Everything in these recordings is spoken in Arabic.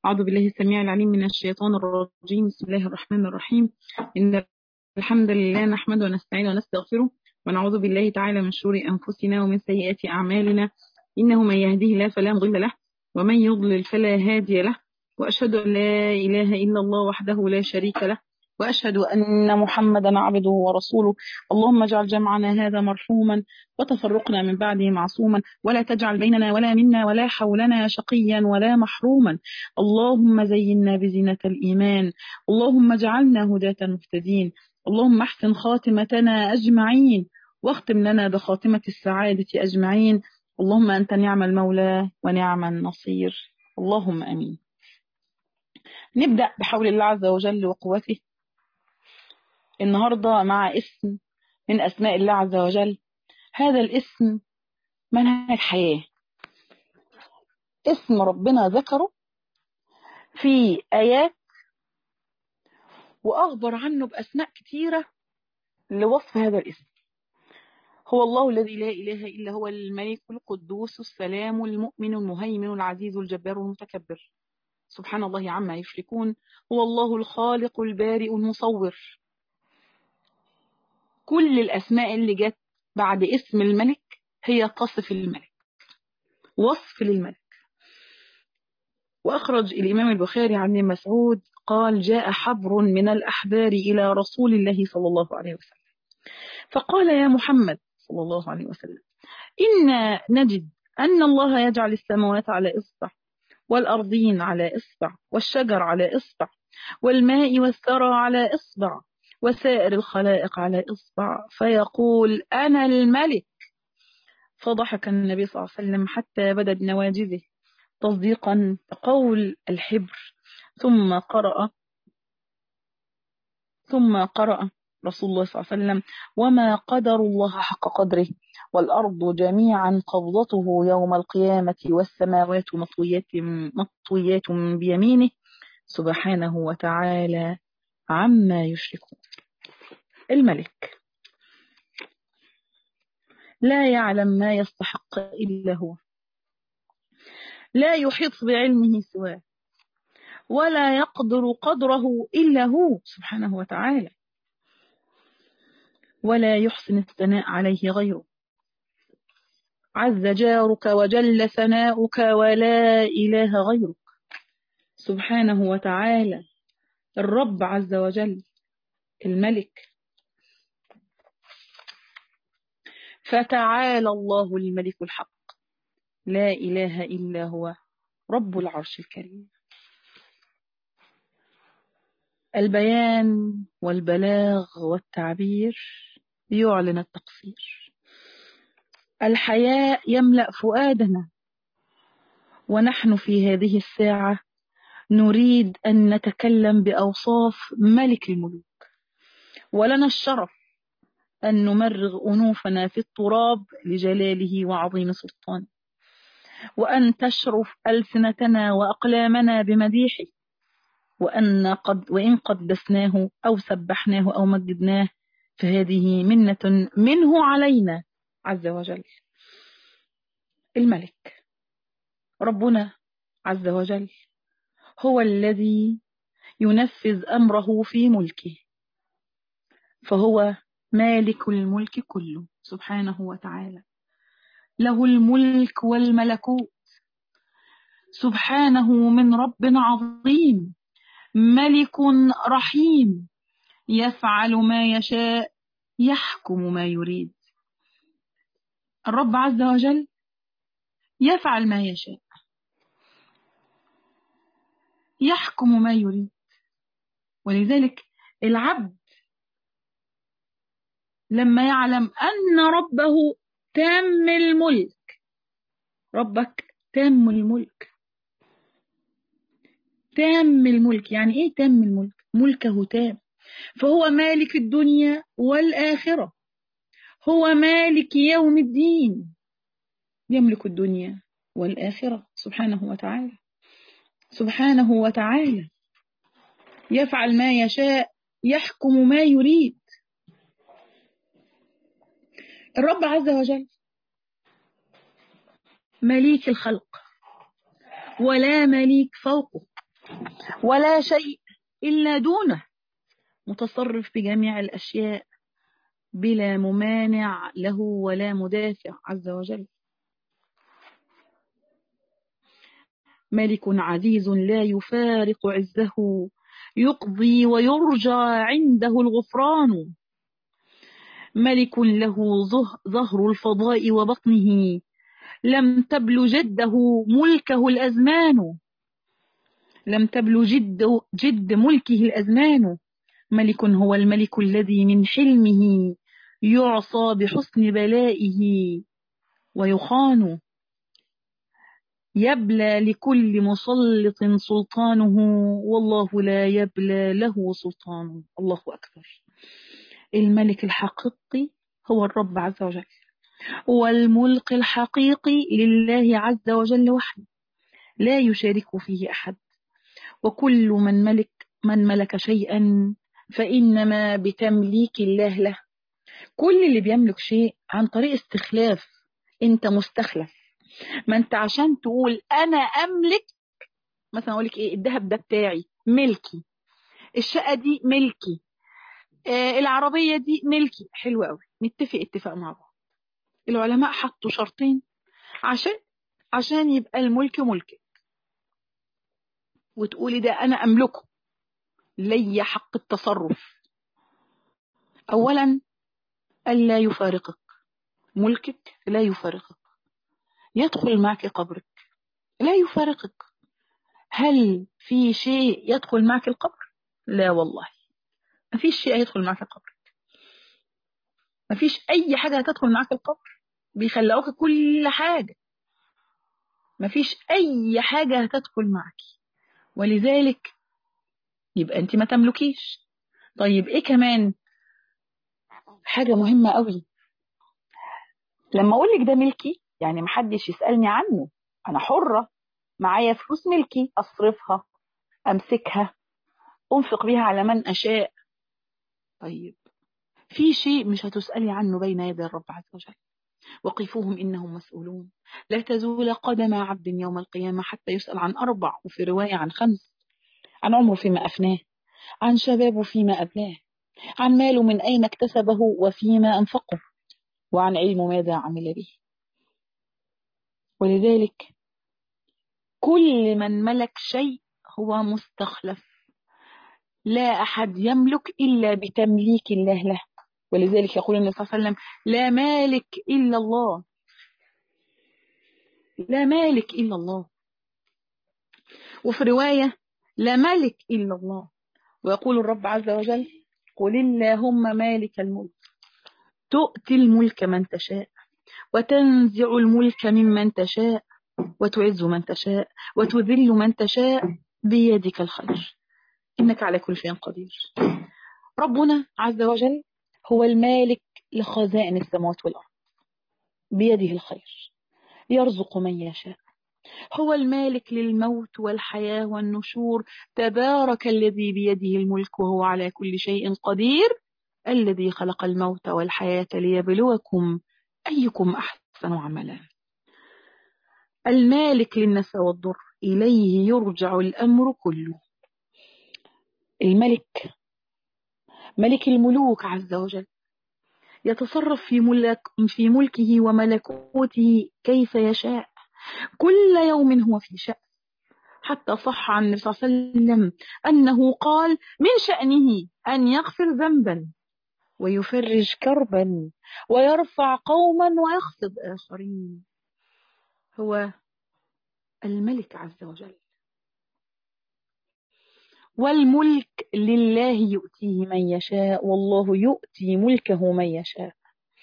أعوذ بالله السميع العليم من الشيطان الرجيم. بسم الله الرحمن الرحيم. إن الحمد لله نحمده ونستعينه ونستغفره ونعوذ بالله تعالى من شرور أنفسنا ومن سيئات أعمالنا. إنه من يهده الله فلا مضل له ومن يضلل فلا هادي له، وأشهد أن لا إله إلا الله وحده لا شريك له، وأشهد أن محمدا عبده ورسوله. اللهم اجعل جمعنا هذا مرحوما وتفرقنا من بعده معصوما، ولا تجعل بيننا ولا منا ولا حولنا شقيا ولا محروما. اللهم زينا بزينة الإيمان، اللهم اجعلنا هداة مهتدين، اللهم احسن خاتمتنا أجمعين، واختم لنا بخاتمة السعادة أجمعين. اللهم أنت نعم المولى ونعم النصير، اللهم أمين. نبدأ بحول الله عز وجل وقوته النهاردة مع اسم من أسماء الله عز وجل. هذا الاسم منهج حياة، اسم ربنا ذكره في آيات وأخبر عنه بأسماء كثيرة لوصف هذا الاسم. هو الله الذي لا إله إلا هو، الملك القدوس السلام المؤمن المهيمن العزيز الجبار المتكبر، سبحان الله عما يشركون. هو الله الخالق البارئ المصور. كل الأسماء اللي جت بعد اسم الملك هي تصف الملك، وصف للملك. وأخرج الإمام البخاري عن ابن مسعود قال: جاء حبر من الأحبار إلى رسول الله صلى الله عليه وسلم فقال: يا محمد صلى الله عليه وسلم، إنا نجد أن الله يجعل السماوات على إصبع، والأرضين على إصبع، والشجر على إصبع، والماء والثرى على إصبع، وسائر الخلائق على إصبع، فيقول: أنا الملك. فضحك النبي صلى الله عليه وسلم حتى بدت نواجذه تصديقا بقول الحبر. ثم قرأ رسول الله صلى الله عليه وسلم: وما قدر الله حق قدره، والأرض جميعا قبضته يوم القيامة، والسماوات مطويات بيمينه، سبحانه وتعالى عما يشركون. الملك لا يعلم ما يستحق إلا هو، لا يحيط بعلمه سواه، ولا يقدر قدره إلا هو سبحانه وتعالى، ولا يحسن الثناء عليه غيره. عز جارك وجل ثناؤك ولا إله غيرك سبحانه وتعالى، الرب عز وجل الملك. فتعالى الله الملك الحق، لا إله إلا هو رب العرش الكريم. البيان والبلاغ والتعبير يعلن التقصير. الحياء يملأ فؤادنا، ونحن في هذه الساعة نريد أن نتكلم بأوصاف ملك الملوك، ولنا الشرف أن نمرغ أنوفنا في التراب لجلاله وعظيم سلطانه، وأن تشرف ألسنتنا وأقلامنا بمديحه، وإن قدسناه أو سبحناه أو مجدناه فهذه منة منه علينا عز وجل. الملك ربنا عز وجل هو الذي ينفذ أمره في ملكه، فهو مالك الملك كله سبحانه وتعالى، له الملك والملكوت، سبحانه من رب عظيم، ملك رحيم، يفعل ما يشاء، يحكم ما يريد. الرب عز وجل يفعل ما يشاء، يحكم ما يريد. ولذلك العبد لما يعلم أن ربه تام الملك، ربك تام الملك. تام الملك يعني إيه تام الملك؟ ملكه تام، فهو مالك الدنيا والآخرة، هو مالك يوم الدين، يملك الدنيا والآخرة سبحانه وتعالى. سبحانه وتعالى يفعل ما يشاء، يحكم ما يريد. الرب عز وجل مليك الخلق، ولا مليك فوقه، ولا شيء إلا دونه، متصرف بجميع الأشياء بلا ممانع له ولا مدافع عز وجل. ملك عزيز لا يفارق عزه، يقضي ويرجى عنده الغفران. ملك له ظهر الفضاء وبطنه، لم تبل جده ملكه الأزمان. لم تبل جد ملكه الأزمان. ملك هو الملك الذي من حلمه يعصى بحسن بلائه ويخان. يبلى لكل مسلط سلطانه، والله لا يبلى له سلطان. الله أكبر. الملك الحقيقي هو الرب عز وجل، والملك الحقيقي لله عز وجل وحده، لا يشارك فيه أحد. وكل من ملك شيئا فإنما بتمليك الله له. كل اللي بيملك شيء عن طريق استخلاف، انت مستخلف. ما انت عشان تقول انا املك، مثلا اقول لك ايه، الذهب ده بتاعي ملكي، الشقه دي ملكي، العربيه دي ملكي، حلو قوي، نتفق اتفاق مع بعض. العلماء حطوا شرطين عشان يبقى الملك ملكك وتقولي ده انا املكه، لي حق التصرف. اولا الا يفارقك، ملكك لا يفارقك، يدخل معك قبرك لا يفارقك. هل في شيء يدخل معك القبر؟ لا والله، ما فيش شيء يدخل معك القبر. ما فيش أي حاجة هتدخل معك القبر، بيخلعوك كل حاجة، ما فيش أي حاجة هتدخل معك. ولذلك يبقى أنت ما تملكيش. طيب إيه كمان حاجة مهمة قوي؟ لما أقول لك ده ملكي يعني محدش يسألني عنه، أنا حرة، معايا فلوس ملكي، أصرفها، أمسكها، أنفق بيها على من أشاء. طيب في شيء مش هتسألي عنه بين يدي الرب عز وجل، وقفوهم إنهم مسؤولون. لا تزول قدم عبد يوم القيامة حتى يسأل عن أربع، وفي رواية عن خمس: عن عمره فيما أفناه، عن شبابه فيما أبلاه، عن ماله من أين اكتسبه وفيما أنفقه، وعن علم ماذا عمل به. ولذلك كل من ملك شيء هو مستخلف، لا أحد يملك إلا بتمليك الله له. ولذلك يقول النبي صلى الله عليه وسلم: لا مالك إلا الله، لا مالك إلا الله. وفي رواية: لا ملك إلا الله. ويقول الرب عز وجل: قل اللهم مالك الملك تؤتي الملك من تشاء، وتنزع الملك ممن تشاء، وتعز من تشاء، وتذل من تشاء، بيدك الخير، إنك على كل شيء قدير. ربنا عز وجل هو المالك لخزائن السماوات والأرض، بيده الخير، يرزق من يشاء. هو المالك للموت والحياة والنشور، تبارك الذي بيده الملك وهو على كل شيء قدير، الذي خلق الموت والحياة ليبلوكم أيكم أحسن عملا. المالك للنفع والضر، إليه يرجع الأمر كله. الملك ملك الملوك عز وجل، يتصرف في ملكه وملكوته كيف يشاء، كل يوم هو في شأن. حتى صح عن النبي صلى الله عليه وسلم أنه قال: من شأنه أن يغفر ذنبا ويفرج كربا ويرفع قوما ويخفض آخرين. هو الملك عز وجل. والملك لله يؤتيه من يشاء، والله يؤتي ملكه من يشاء.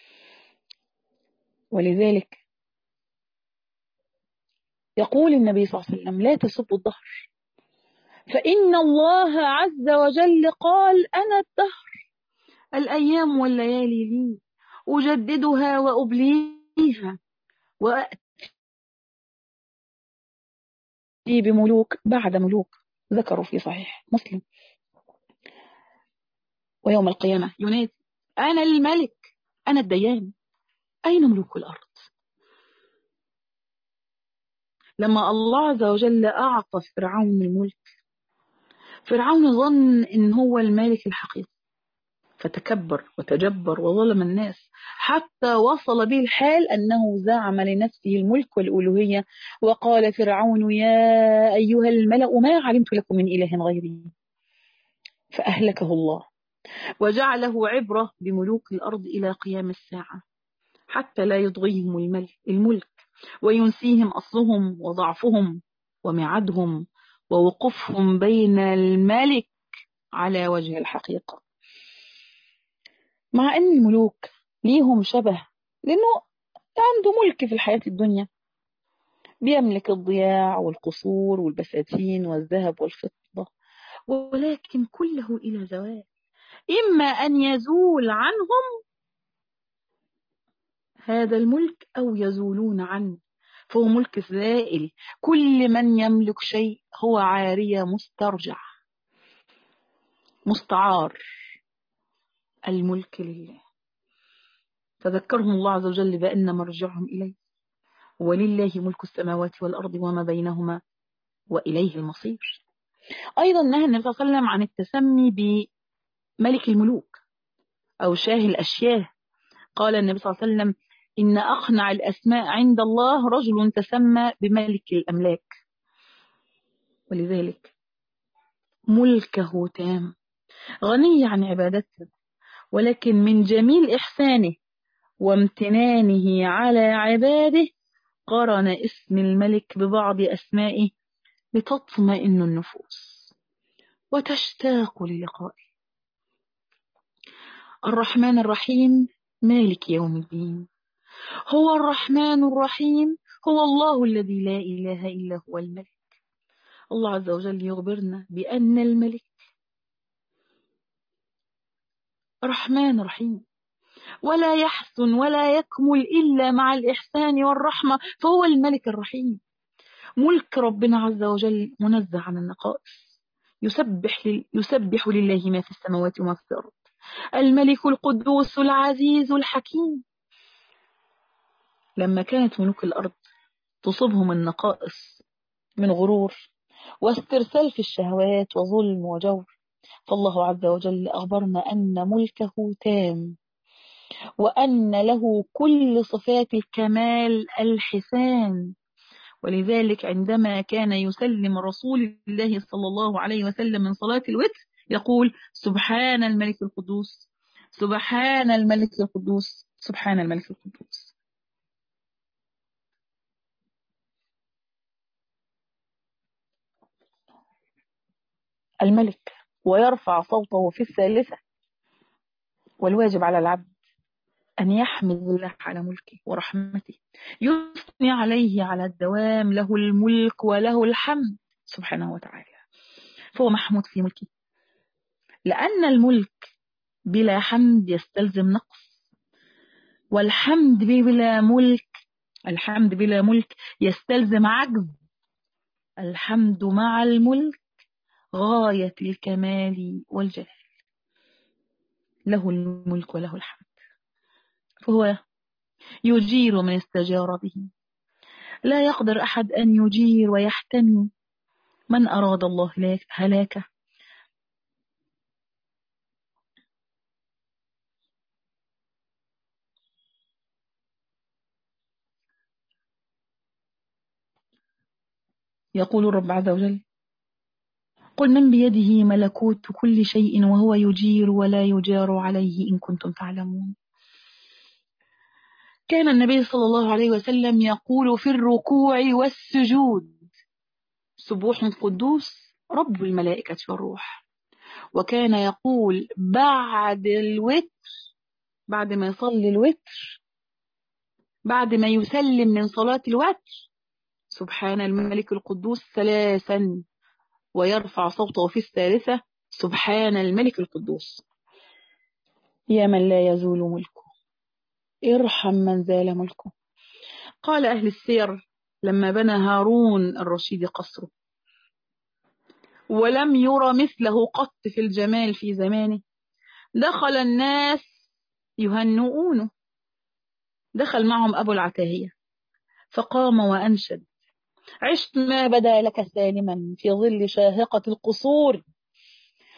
ولذلك يقول النبي صلى الله عليه وسلم: لا تسبوا الدهر، فإن الله عز وجل قال: أنا الدهر، الأيام والليالي لي، أجددها وأبليها، وأتي بملوك بعد ملوك. ذكروا في صحيح مسلم. ويوم القيامة ينادي: أنا الملك، أنا الديان، أين ملوك الأرض؟ لما الله عز وجل أعطى فرعون الملك فرعون ظن إن هو المالك الحقيقي، فتكبر وتجبر وظلم الناس حتى وصل به الحال أنه زعم لنفسه الملك والألوهية. وقال فرعون: يا أيها الملأ ما علمت لكم من إله غيري، فأهلكه الله وجعله عبرة بملوك الأرض إلى قيام الساعة، حتى لا يطغيهم الملك وينسيهم أصلهم وضعفهم ومعادهم ووقوفهم بين الملك على وجه الحقيقة. مع أن الملوك ليهم شبه، لأنه عنده ملك في الحياة الدنيا، بيملك الضياع والقصور والبساتين والذهب والفضة، ولكن كله إلى زوال، إما أن يزول عنهم هذا الملك أو يزولون عنه، فهو ملك زائل. كل من يملك شيء هو عارية مسترجع مستعار. الملك لله، فذكرهم الله عز وجل بأن مرجعهم إليه، ولله ملك السماوات والأرض وما بينهما وإليه المصير. أيضا نهى النبي صلى الله عليه وسلم عن التسمي بملك الملوك أو شاه الأشياه. قال النبي صلى الله عليه وسلم: إن أقنع الأسماء عند الله رجل تسمى بملك الأملاك. ولذلك ملكه تام، غني عن عبادته، ولكن من جميل إحسانه وامتنانه على عباده قرن اسم الملك ببعض أسمائه لتطمئن النفوس وتشتاق للقائه. الرحمن الرحيم مالك يوم الدين، هو الرحمن الرحيم، هو الله الذي لا إله إلا هو الملك. الله عز وجل يخبرنا بأن الملك رحمن رحيم، ولا يحسن ولا يكمل إلا مع الإحسان والرحمة، فهو الملك الرحيم. ملك ربنا عز وجل منزه عن النقائص، يسبح لله ما في السماوات وما في الأرض، الملك القدوس العزيز الحكيم. لما كانت ملوك الأرض تصيبهم النقائص من غرور واسترسال في الشهوات وظلم وجور، فالله عز وجل أخبرنا أن ملكه تام، وأن له كل صفات الكمال الحسان. ولذلك عندما كان يسلم رسول الله صلى الله عليه وسلم من صلاة الوتر يقول: سبحان الملك القدوس، سبحان الملك القدوس، سبحان الملك القدوس. الملك ويرفع صوته في الثالثة. والواجب على العبد أن يحمد الله على ملكه ورحمته، يثني عليه على الدوام، له الملك وله الحمد سبحانه وتعالى، فهو محمود في ملكه. لأن الملك بلا حمد يستلزم نقص، والحمد بلا ملك، الحمد بلا ملك يستلزم عجز. الحمد مع الملك غاية الكمال والجلال، له الملك وله الحمد، فهو يجير من استجار به. لا يقدر أحد أن يجير ويحتمي من أراد الله هلاكه. يقول الرب عز وجل: قل من بيده ملكوت كل شيء وهو يجير ولا يجار عليه إن كنتم تعلمون. كان النبي صلى الله عليه وسلم يقول في الركوع والسجود: سبوح قدوس رب الملائكة والروح. وكان يقول بعد الوتر، بعد ما يصلي الوتر، بعد ما يسلم من صلاة الوتر: سبحان الملك القدوس ثلاثا، ويرفع صوته في الثالثة: سبحان الملك القدوس. يا من لا يزول ملكه، ارحم من زال ملكه. قال أهل السير: لما بنى هارون الرشيد قصره ولم ير مثله قط في الجمال في زمانه، دخل الناس يهنئونه. دخل معهم أبو العتاهية فقام وأنشد: عشت ما بدا لك سالما في ظل شاهقة القصور،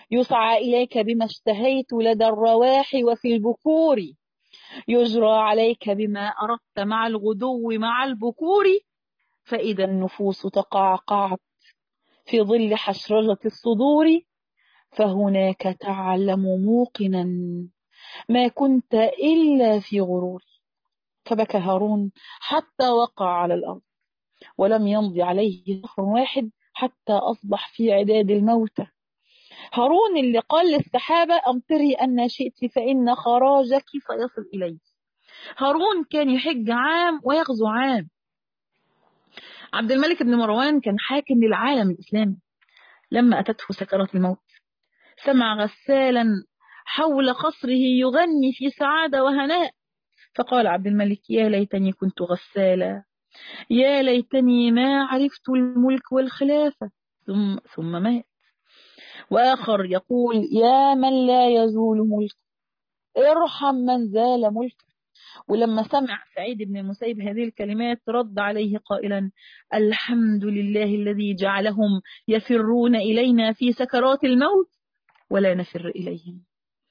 يسعى إليك بما اشتهيت لدى الرواح وفي البكور، يجرى عليك بما أردت مع الغدو مع البكور، فإذا النفوس تقعقعت في ظل حشرجة الصدور، فهناك تعلم موقنا ما كنت إلا في غرور. فبكى هارون حتى وقع على الأرض، ولم يمض عليه شهر واحد حتى أصبح في عداد الموتى. هارون اللي قال للسحابة أمطري أن شئت فإن خراجك سيصل إلي. هارون كان يحج عام ويغزو عام. عبد الملك بن مروان كان حاكم للعالم الإسلامي. لما أتته سكرات الموت سمع غسالا حول قصره يغني في سعادة وهناء، فقال عبد الملك يا ليتني كنت غسالا، يا ليتني ما عرفت الملك والخلافة، ثم مات. وآخر يقول يا من لا يزول ملك ارحم من زال ملك. ولما سمع سعيد بن المسيب هذه الكلمات رد عليه قائلا الحمد لله الذي جعلهم يفرون إلينا في سكرات الموت ولا نفر إليهم.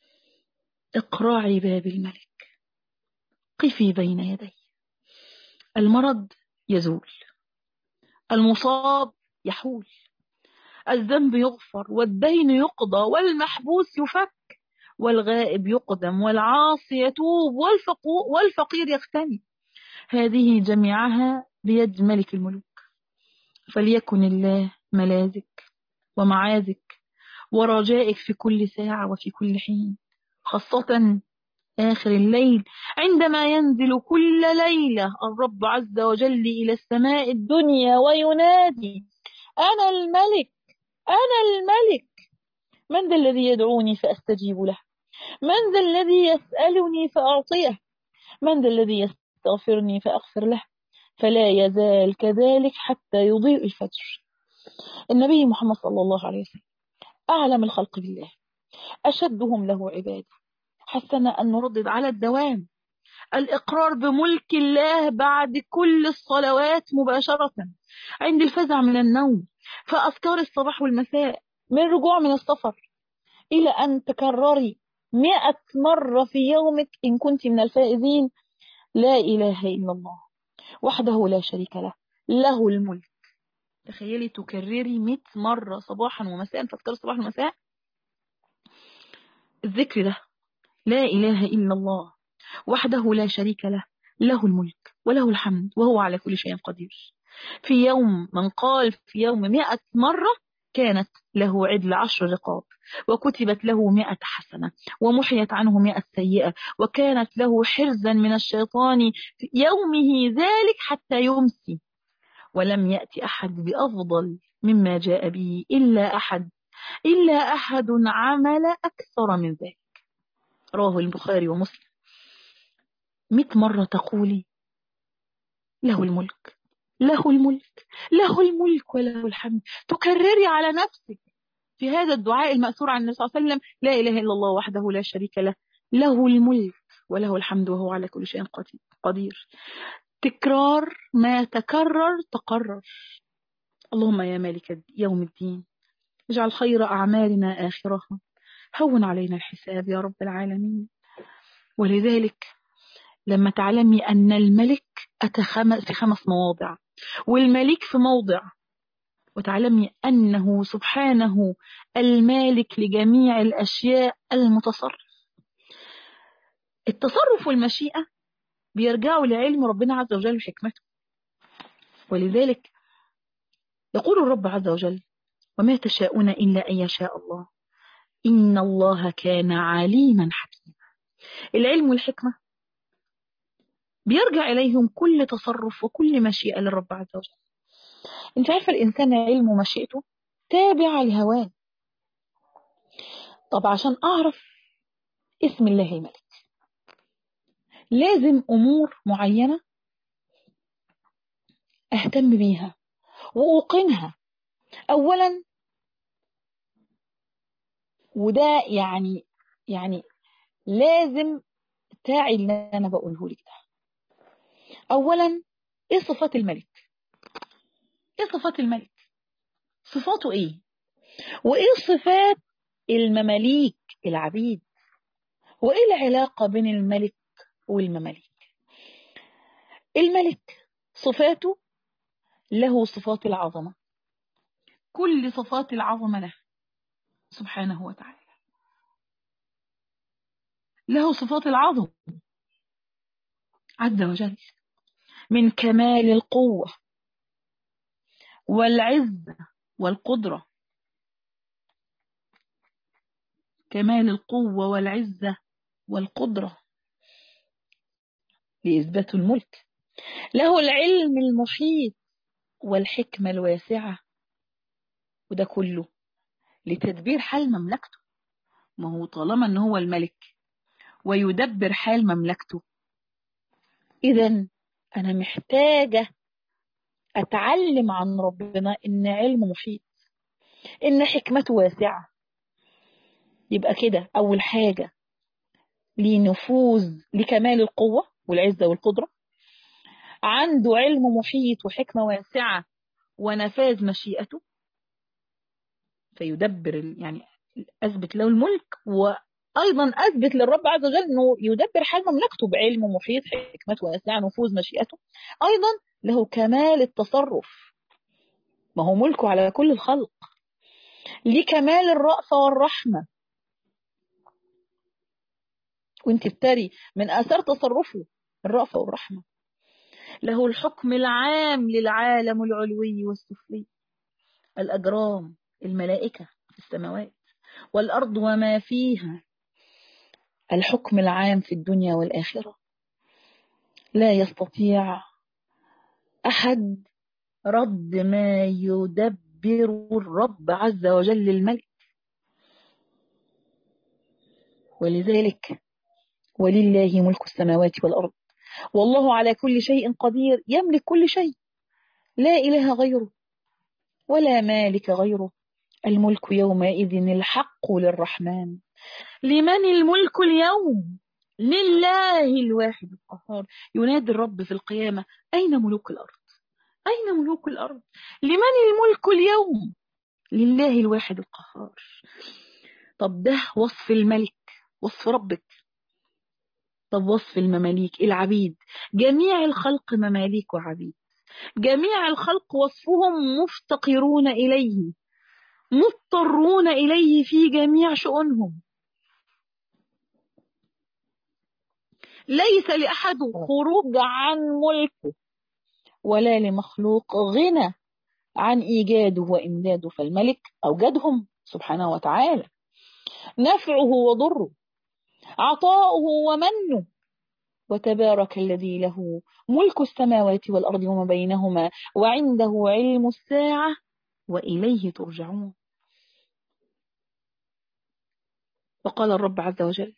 اقرعي باب الملك، قفي بين يديه. المرض يزول، المصاب يحول، الذنب يغفر والدين يقضى والمحبوس يفك والغائب يقدم والعاصي يتوب والفقير يغتني. هذه جميعها بيد ملك الملوك. فليكن الله ملاذك ومعاذك ورجائك في كل ساعة وفي كل حين، خاصة آخر الليل عندما ينزل كل ليلة الرب عز وجل إلى السماء الدنيا وينادي أنا الملك، أنا الملك، من ذا الذي يدعوني فأستجيب له، من ذا الذي يسألني فأعطيه، من ذا الذي يستغفرني فأغفر له. فلا يزال كذلك حتى يضيء الفجر. النبي محمد صلى الله عليه وسلم أعلم الخلق بالله، أشدهم له عبادة، حثنا أن نردد على الدوام الإقرار بملك الله بعد كل الصلوات مباشرة، عند الفزع من النوم، فأذكار الصباح والمساء، من رجوع من السفر، إلى أن تكرري 100 مرة في يومك إن كنت من الفائزين لا إله إلا الله وحده لا شريك له، له الملك. تخيلي تكرري 100 مرة صباحا ومساء في أذكار الصباح والمساء الذكر ده، لا إله إلا الله وحده لا شريك له، له الملك وله الحمد وهو على كل شيء قدير. في يوم من قال في يوم 100 مرة كانت له عدل 10 رقاب، وكتبت له 100 حسنة، ومحيت عنه 100 سيئة، وكانت له حرزا من الشيطان في يومه ذلك حتى يمسي. ولم يأتي أحد بأفضل مما جاء به إلا أحد عمل أكثر من ذلك. رواه البخاري ومسلم. 100 مرة تقولي له الملك، له الملك، له الملك وله الحمد. تكرري على نفسك في هذا الدعاء المأثور عن النبي صلى الله عليه وسلم لا إله إلا الله وحده لا شريك له، له الملك وله الحمد وهو على كل شيء قدير. تكرار ما تكرر تقرر. اللهم يا مالك يوم الدين اجعل خير أعمالنا آخرها، هون علينا الحساب يا رب العالمين. ولذلك لما تعلمي أن الملك أتى في 5 مواضع والملك في موضع، وتعلمي أنه سبحانه المالك لجميع الأشياء المتصرف. التصرف والمشيئة بيرجعوا لعلم ربنا عز وجل وحكمته. ولذلك يقول الرب عز وجل وما تشاءون إلا أن يشاء الله إن الله كان عليما حكيما. العلم والحكمة بيرجع إليهم كل تصرف وكل مشيئة للرب عز وجل. انت عارفة الإنسان علم ومشيئته تابع لهواه. طب عشان أعرف اسم الله الملك لازم أمور معينة أهتم بيها وأوقنها. أولا، وده يعني لازم تعي اللي أنا بقوله لك ده. أولا، إيه صفات الملك؟ إيه صفات الملك؟ صفاته إيه؟ وإيه الصفات المماليك العبيد. وإيه العلاقة بين الملك والمماليك؟ الملك صفاته له صفات العظمة، كل صفات العظمة له سبحانه وتعالى، له صفات العظمة عز وجل، من كمال القوة والعزة والقدرة. كمال القوة والعزة والقدرة لإثبات الملك. له العلم المحيط والحكمة الواسعة، وده كله لتدبير حال مملكته. ما هو طالما ان هو الملك ويدبر حال مملكته، إذن أنا محتاجة أتعلم عن ربنا إن علمه محيط، إن حكمته واسعة. يبقى كده أول حاجة ليه نفوذ لكمال القوة والعزة والقدرة، عنده علم محيط وحكمة واسعة ونفاذ مشيئته، فيدبر يعني أثبت له الملك، وأيضا أثبت للرب عز وجل أنه يدبر حال مملكته بعلم محيط حكمة واسعة نفوذ مشيئته. أيضا له كمال التصرف، ما هو ملكه على كل الخلق. ليه كمال الرأفة والرحمة، وانت بتري من آثار تصرفه الرأفة والرحمة. له الحكم العام للعالم العلوي والسفلي، الأجرام، الملائكة في السماوات والأرض وما فيها، الحكم العام في الدنيا والآخرة. لا يستطيع أحد رد ما يدبر الرب عز وجل الملك. ولذلك ولله ملك السماوات والأرض والله على كل شيء قدير، يملك كل شيء، لا إله غيره ولا مالك غيره. الملك يومئذ الحق للرحمن. لمن الملك اليوم؟ لله الواحد القهار. ينادي الرب في القيامة: أين ملوك الأرض؟ أين ملوك الأرض؟ لمن الملك اليوم؟ لله الواحد القهار. طب ده وصف الملك، وصف ربك. طب وصف المماليك العبيد، جميع الخلق مماليك وعبيد، جميع الخلق وصفهم مفتقرون إليه، مضطرون إليه في جميع شؤونهم. ليس لأحد خروج عن ملكه ولا لمخلوق غنى عن إيجاده وإمداده، فالملك أوجدهم سبحانه وتعالى، نفعه وضره، عطاؤه ومنه. وتبارك الذي له ملك السماوات والأرض وما بينهما وعنده علم الساعة وإليه ترجعون. وقال الرب عز وجل: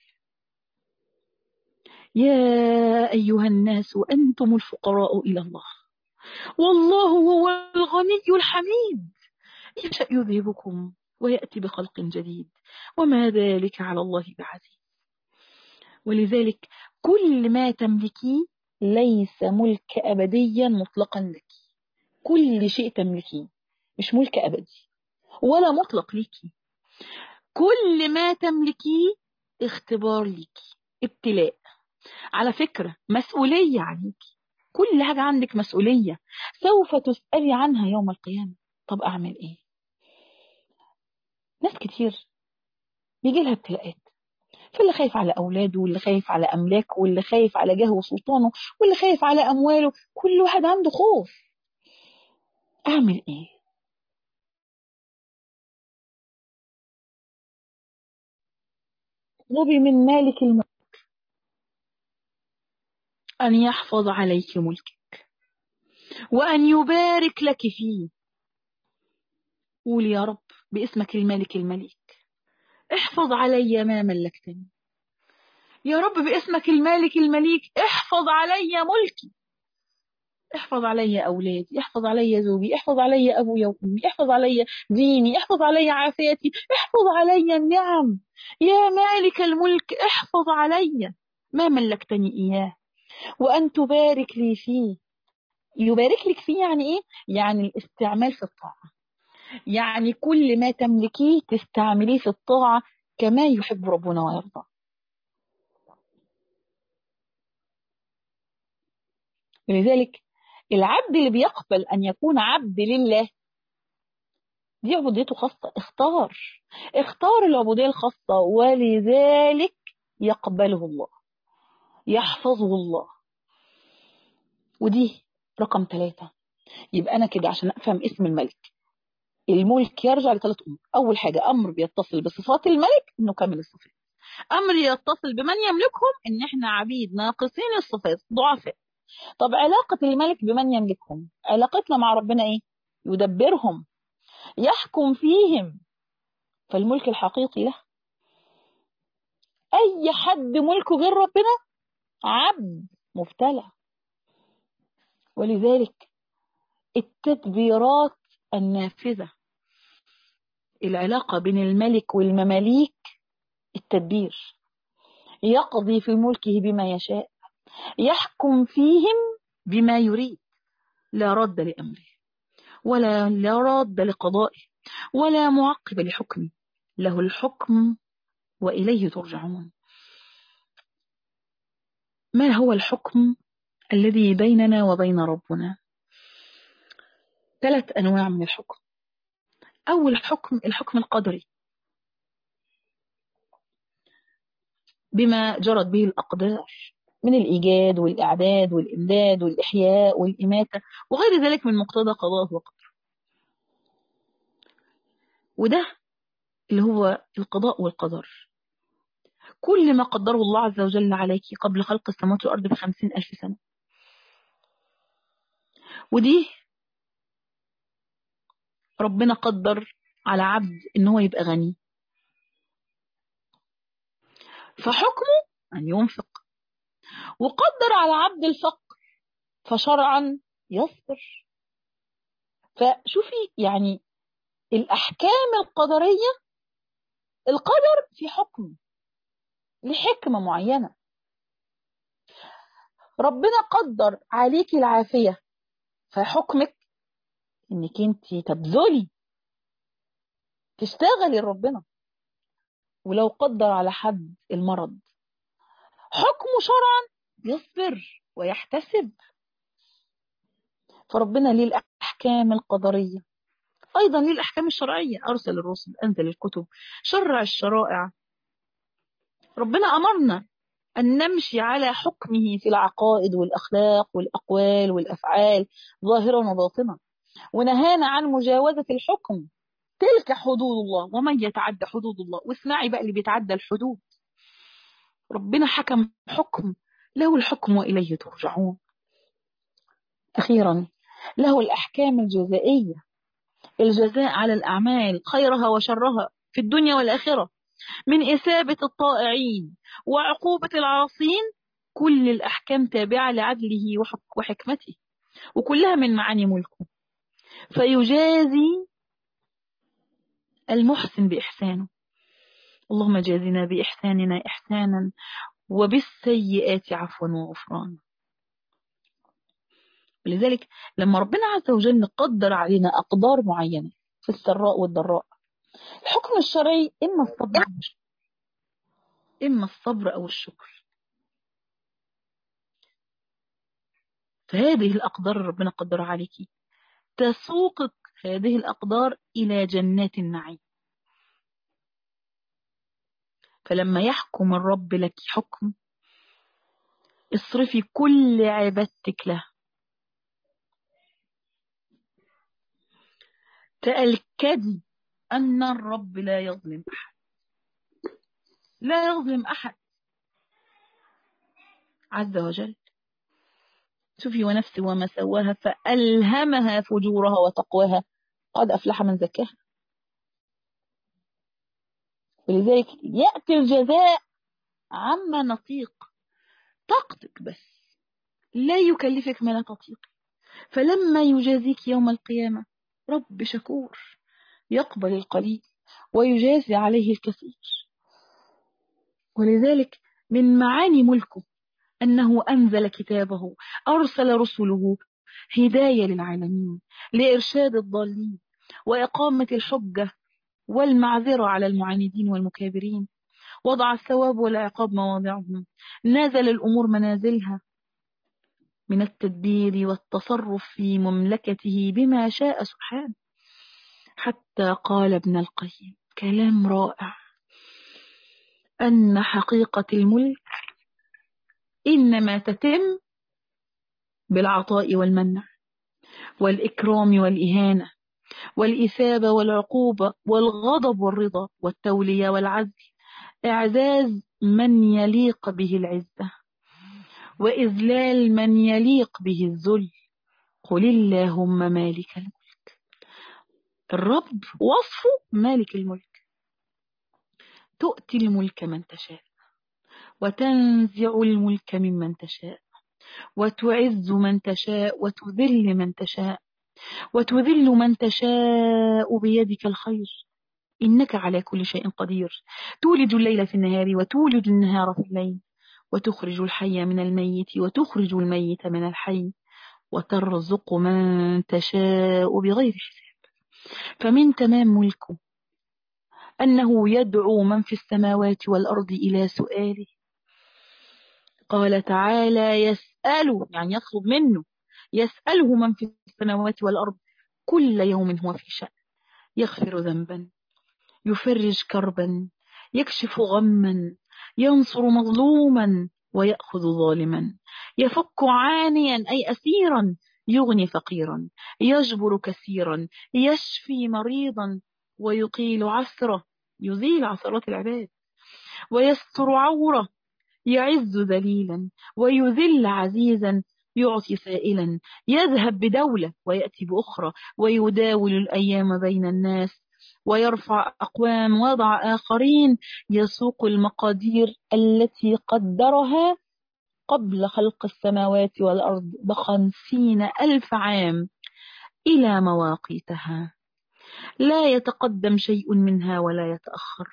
يا أيها الناس أنتم الفقراء إلى الله والله هو الغني الحميد، يشأ يذهبكم ويأتي بخلق جديد وما ذلك على الله بعزيز. ولذلك كل ما تملكيه ليس ملك أبديا مطلقا لك. كل شيء تملكيه مش ملك أبدي ولا مطلق لك. كل ما تملكيه اختبار لك، ابتلاء. على فكرة مسؤولية عليك، كل حاجة عندك مسؤولية سوف تسألي عنها يوم القيامة. طب أعمل إيه؟ ناس كتير يجي لها ابتلاءات، فاللي خايف على أولاده، واللي خايف على أملاكه، واللي خايف على جهه وسلطانه، واللي خايف على أمواله. كل واحد عنده خوف. أعمل إيه؟ اطلبي من مالك الملك أن يحفظ عليك ملكك وأن يبارك لك فيه. قول يا رب باسمك الملك المليك: احفظ علي ما ملكتني. يا رب باسمك المالك المليك احفظ علي ملكي، احفظ علي أولادي، احفظ علي زوجي، احفظ علي أبويا وأمي، احفظ علي ديني، احفظ علي عافيتي، احفظ علي النعم. يا مالك الملك احفظ علي ما ملكتني إياه، وأن تبارك لي فيه. يبارك لك فيه يعني إيه؟ يعني الاستعمال في الطاعة، يعني كل ما تملكيه تستعمليه في الطاعة كما يحب ربنا ويرضى. لذلك العبد اللي بيقبل أن يكون عبد لله دي عبوديته خاصة. اختار العبودية الخاصة، ولذلك يقبله الله، يحفظه الله. ودي رقم 3. يبقى أنا كده عشان أفهم اسم الملك، الملك يرجع ل3 أمور. أول حاجة أمر بيتصل بصفات الملك إنه كامل الصفات، أمر يتصل بمن يملكهم إن إحنا عبيد ناقصين الصفات ضعفاء. طب علاقة الملك بمن يملكهم، علاقتنا مع ربنا إيه؟ يدبرهم، يحكم فيهم، فالملك الحقيقي له. أي حد ملكه غير ربنا عبد مبتلى. ولذلك التدبيرات النافذة، العلاقة بين الملك والمماليك التدبير، يقضي في ملكه بما يشاء، يحكم فيهم بما يريد، لا رد لأمره ولا لا راد لقضائه ولا معقب لحكمه، له الحكم وإليه ترجعون. ما هو الحكم الذي بيننا وبين ربنا؟ 3 أنواع من الحكم. أول حكم الحكم القدري، بما جرت به الأقدار من الإيجاد والإعداد والإمداد والإحياء والإماتة وغير ذلك من مقتضى قضاءه وقدره. وده اللي هو القضاء والقدر. كل ما قدره الله عز وجل عليك قبل خلق السماوات والأرض ب50,000 سنة. ودي ربنا قدر على عبد إن هو يبقى غني، فحكمه أن ينفق. وقدر على عبد الفقر، فشرعا يصبر. فشوفي يعني الأحكام القدرية، القدر في حكم لحكمة معينة. ربنا قدر عليك العافية، فحكمك انك انت تبذلي تشتغلي لربنا. ولو قدر على حد المرض، حكمه شرعا يصبر ويحتسب. فربنا ليه الأحكام القدرية، أيضا ليه الأحكام الشرعية. أرسل الرسل، أنزل الكتب، شرع الشرائع. ربنا أمرنا أن نمشي على حكمه في العقائد والأخلاق والأقوال والأفعال ظاهرا وباطنا، ونهانا عن مجاوزة الحكم. تلك حدود الله ومن يتعدى حدود الله. واسمعي بقى اللي بيتعدى الحدود، ربنا حكم حكم، له الحكم وإليه ترجعون. أخيرا له الأحكام الجزائية، الجزاء على الأعمال خيرها وشرها في الدنيا والآخرة، من إثابة الطائعين وعقوبة العاصين. كل الأحكام تابعة لعدله وحكمته، وكلها من معاني ملكه. فيجازي المحسن بإحسانه. اللهم جازنا بإحساننا إحسانا وبالسيئات عفوا وغفرانا. ولذلك لما ربنا عز وجل قدر علينا أقدار معينة في السراء والضراء، الحكم الشرعي إما الصبر أو الشكر. فهذه الأقدار ربنا قدرها عليك تسوقك هذه الأقدار إلى جنات النعيم. فلما يحكم الرب لك حكم، اصرفي كل عبادتك له. تأكدي أن الرب لا يظلم أحد، لا يظلم أحد عز وجل. شوفي ونفس وما سواها فألهمها فجورها وتقواها، قد أفلح من زكاها. ولذلك يأتي الجزاء عما نطيق، طاقتك بس، لا يكلفك ما لا تطيق. فلما يجازيك يوم القيامة رب شكور، يقبل القليل ويجازي عليه الكثير. ولذلك من معاني ملكه أنه أنزل كتابه، أرسل رسله هداية للعالمين، لإرشاد الضالين، وإقامة الحجة والمعذرة على المعاندين والمكابرين، وضع الثواب والعقاب مواضعهم، نازل الأمور منازلها من التدبير والتصرف في مملكته بما شاء سبحانه. حتى قال ابن القيم كلام رائع: أن حقيقة الملك إنما تتم بالعطاء والمنع والإكرام والإهانة والإثابة والعقوبة والغضب والرضا والتولية والعزل، إعزاز من يليق به العزة وإذلال من يليق به الذل. قل اللهم مالك الملك. الرب وصفه مالك الملك، تؤتي الملك من تشاء وتنزع الملك ممن تشاء وتعز من تشاء وتذل من تشاء وتذل من تشاء بيدك الخير، إنك على كل شيء قدير. تولج الليل في النهار وتولج النهار في الليل، وتخرج الحي من الميت وتخرج الميت من الحي، وترزق من تشاء بغير حساب. فمن تمام ملكه أنه يدعو من في السماوات والأرض إلى سؤاله. قال تعالى: يسأله، يعني يطلب منه، يسأله من في السماوات والأرض كل يوم هو في شأن، يغفر ذنبا، يفرج كربا، يكشف غما، ينصر مظلوما ويأخذ ظالما، يفك عانيا أي أسيرا، يغني فقيرا، يجبر كثيرا، يشفي مريضا، ويقيل عثرة، يزيل عثرات العباد، ويستر عورة، يعز ذليلا ويذل عزيزا، يعطي سائلا، يذهب بدولة ويأتي بأخرى، ويداول الأيام بين الناس، ويرفع أقوام ويضع آخرين، يسوق المقادير التي قدرها قبل خلق السماوات والأرض ب50,000 عام إلى مواقيتها، لا يتقدم شيء منها ولا يتأخر،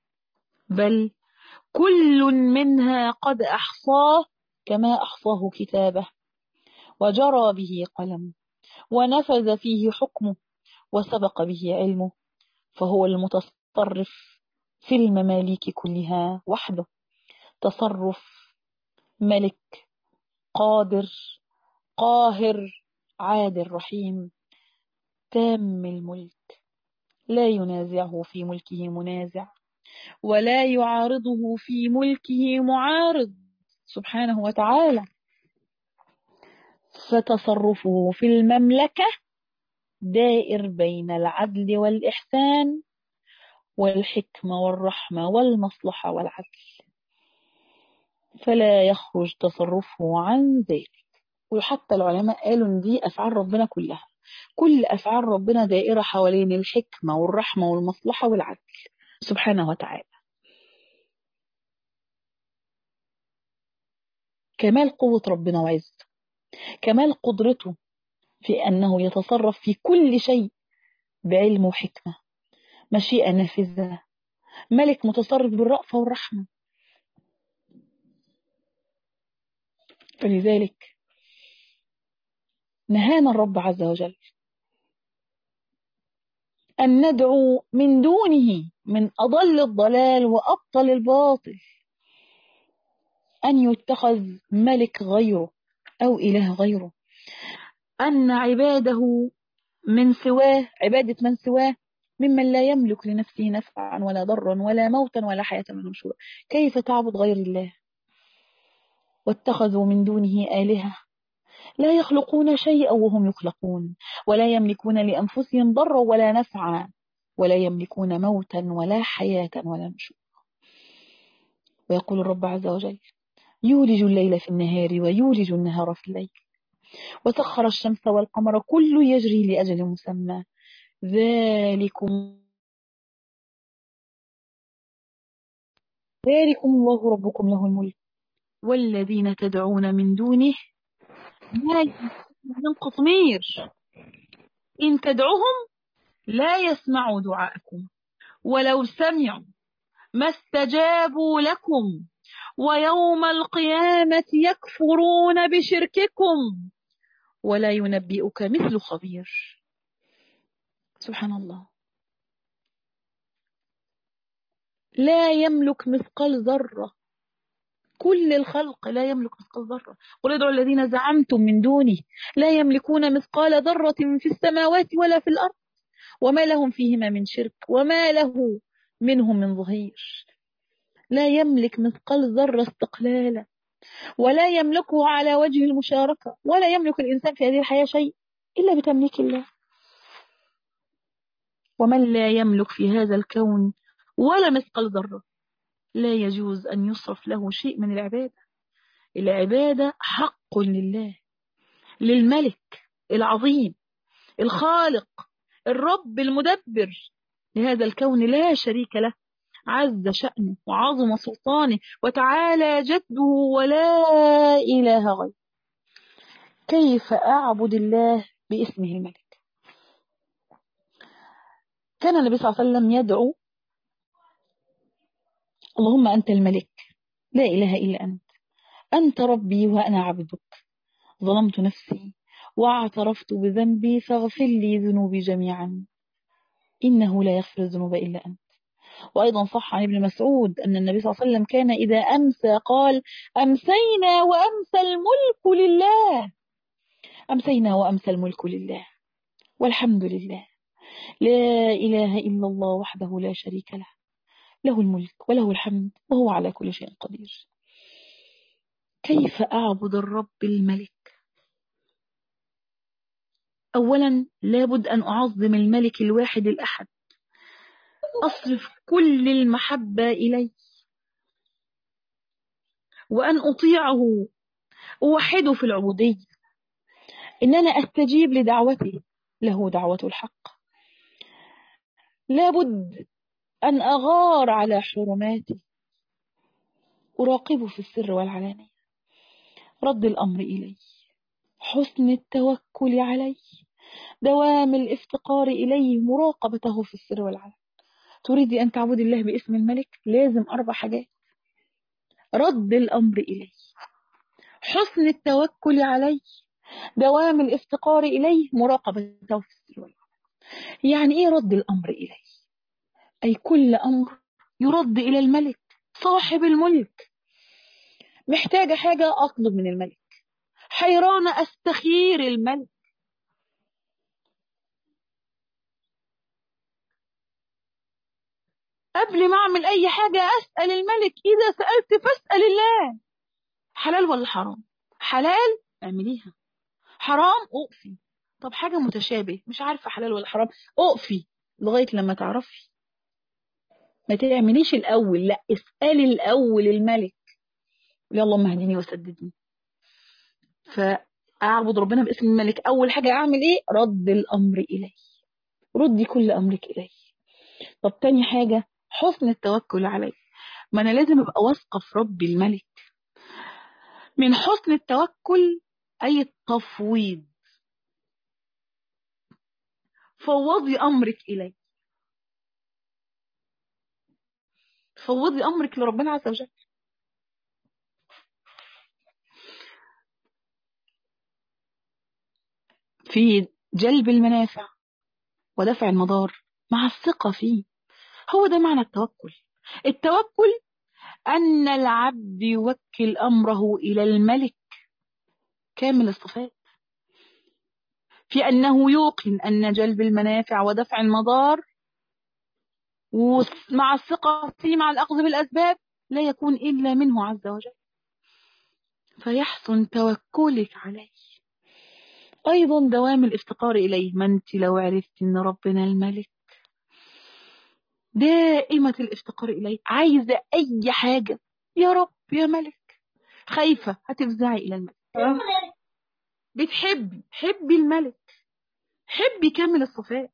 بل كل منها قد أحصاه كما أحصاه كتابه، وجرى به قلمه، ونفذ فيه حكمه، وسبق به علمه، فهو المتصرف في المماليك كلها وحده، تصرف ملك قادر قاهر عادل رحيم تام الملك، لا ينازعه في ملكه منازع، ولا يعارضه في ملكه معارض سبحانه وتعالى. فتصرفه في المملكة دائر بين العدل والإحسان والحكمة والرحمة والمصلحة والعدل، فلا يخرج تصرفه عن ذلك. وحتى العلماء قالوا إن دي أفعال ربنا كلها، كل أفعال ربنا دائرة حوالين الحكمة والرحمة والمصلحة والعدل سبحانه وتعالى. كمال قوة ربنا وعزته، كمال قدرته في أنه يتصرف في كل شيء بعلم وحكمة، مشيئة نافذة، ملك متصرف بالرأفة والرحمة. فلذلك نهانا الرب عز وجل أن ندعو من دونه، من أضل الضلال وأبطل الباطل، أن يتخذ ملك غيره أو إله غيره، أن عباده من سواه، عبادة من سواه ممن لا يملك لنفسه نفعا ولا ضرا ولا موتا ولا حياة ولا نشورا. كيف تعبد غير الله؟ واتخذوا من دونه آلهة لا يخلقون شيئا وهم يخلقون، ولا يملكون لأنفسهم ضرا ولا نفعا، ولا يملكون موتا ولا حياة ولا نشورا. ويقول الرب عز وجل: يولج الليل في النهار ويولج النهار في الليل، وسخر الشمس والقمر كل يجري لأجل مسمى، ذلكم الله ربكم له الملك والذين تدعون من دونه ما يملكون من قطمير، إن تدعوهم لا يسمعوا دعاءكم ولو سمعوا ما استجابوا لكم، ويوم القيامة يكفرون بشرككم، ولا ينبئك مثل خبير. سبحان الله. لا يملك مثقال ذرة، كل الخلق لا يملك مثقال ذرة. قل ادعوا الذين زعمتم من دونه لا يملكون مثقال ذرة في السماوات ولا في الأرض وما لهم فيهما من شرك وما له منهم من ظهير. لا يملك مثقال ذرة استقلالا، ولا يملكه على وجه المشاركة، ولا يملك الإنسان في هذه الحياة شيء إلا بتمليك الله. ومن لا يملك في هذا الكون ولا مثقال ذرة لا يجوز أن يصرف له شيء من العبادة. العبادة حق لله، للملك العظيم الخالق الرب المدبر لهذا الكون لا شريك له، عز شأنه وعظم سلطانه وتعالى جده ولا إله غيره. كيف أعبد الله باسمه الملك؟ كان النبي صلى الله عليه وسلم يدعو: اللهم أنت الملك لا إله إلا أنت، أنت ربي وأنا عبدك، ظلمت نفسي واعترفت بذنبي فاغفر لي ذنوبي جميعا إنه لا يغفر الذنوب إلا أنت. وأيضا صح عن ابن مسعود أن النبي صلى الله عليه وسلم كان إذا أمسى قال: أمسينا وأمسى الملك لله، أمسينا وأمسى الملك لله والحمد لله، لا إله إلا الله وحده لا شريك له، له الملك وله الحمد وهو على كل شيء قدير. كيف أعبد الرب الملك؟ أولا لابد أن أعظم الملك الواحد الأحد، أصرف كل المحبة إليه، وأن أطيعه، أوحده في العبودية، إن أنا أستجيب لدعوته، له دعوة الحق. لابد أن أغار على حرماته، أراقبه في السر والعلانية، رد الأمر إليه، حسن التوكل عليه، دوام الافتقار إليه، مراقبته في السر والعلانية. تريدي أن تعبد الله باسم الملك؟ لازم 4 حاجات: رد الأمر إليه، حسن التوكل عليه، دوام الافتقار إليه، مراقبته في السر والعلانية. يعني إيه رد الأمر إليه؟ أي كل أمر يرد إلى الملك صاحب الملك. محتاجة حاجة أطلب من الملك، حيرانة أستخير الملك، قبل ما أعمل أي حاجة أسأل الملك. إذا سألت فاسأل الله. حلال ولا حرام؟ حلال اعمليها، حرام أقفي. طب حاجة متشابه مش عارفة حلال ولا حرام، أقفي لغاية لما تعرفي. ما تعمليش الأول، لا اسألي الأول الملك. يا اللهم اهدني وسددني. فأعبد ربنا باسم الملك، أول حاجة أعمل إيه؟ رد الأمر إليه، ردي كل أمرك إليه. طب تاني حاجة حسن التوكل عليه، ما أنا لازم أبقى واثقة في ربي الملك. من حسن التوكل أي التفويض، فوضي أمرك إليه، فوضي أمرك لربنا عز وجل. في جلب المنافع ودفع المضار مع الثقة فيه. هو ده معنى التوكل. التوكل أن العبد يوكل أمره إلى الملك كامل الصفات، في أنه يوقن أن جلب المنافع ودفع المضار ومع الثقة فيه مع الأخذ بالأسباب لا يكون إلا منه عز وجل، فيحسن توكلك عليه. أيضا دوام الافتقار إليه، ما أنت لو عرفت أن ربنا الملك دائمة الافتقار إليه، عايزة أي حاجة يا رب يا ملك، خايفة هتفزعي إلى الملك، حبي الملك، حبي كامل الصفات،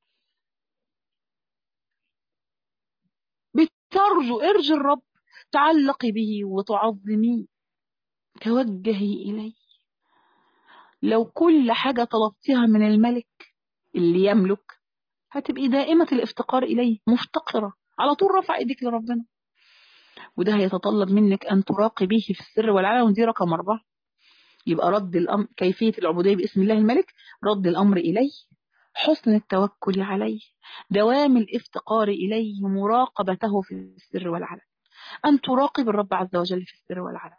ارجي الرب، تعلقي به وتعظميه، توجهي إليه. لو كل حاجة طلبتيها من الملك اللي يملك هتبقي دائمة الافتقار إليه، مفتقرة على طول، رفع إيديك لربنا. وده هيتطلب منك أن تراقبيه في السر والعلن، ودي رقم 4. يبقى رد الأمر، كيفية العبودية باسم الله الملك، رد الأمر إليه، حسن التوكل عليه، دوام الافتقار إليه، مراقبته في السر والعلن. أن تراقب الرب عز وجل في السر والعلن،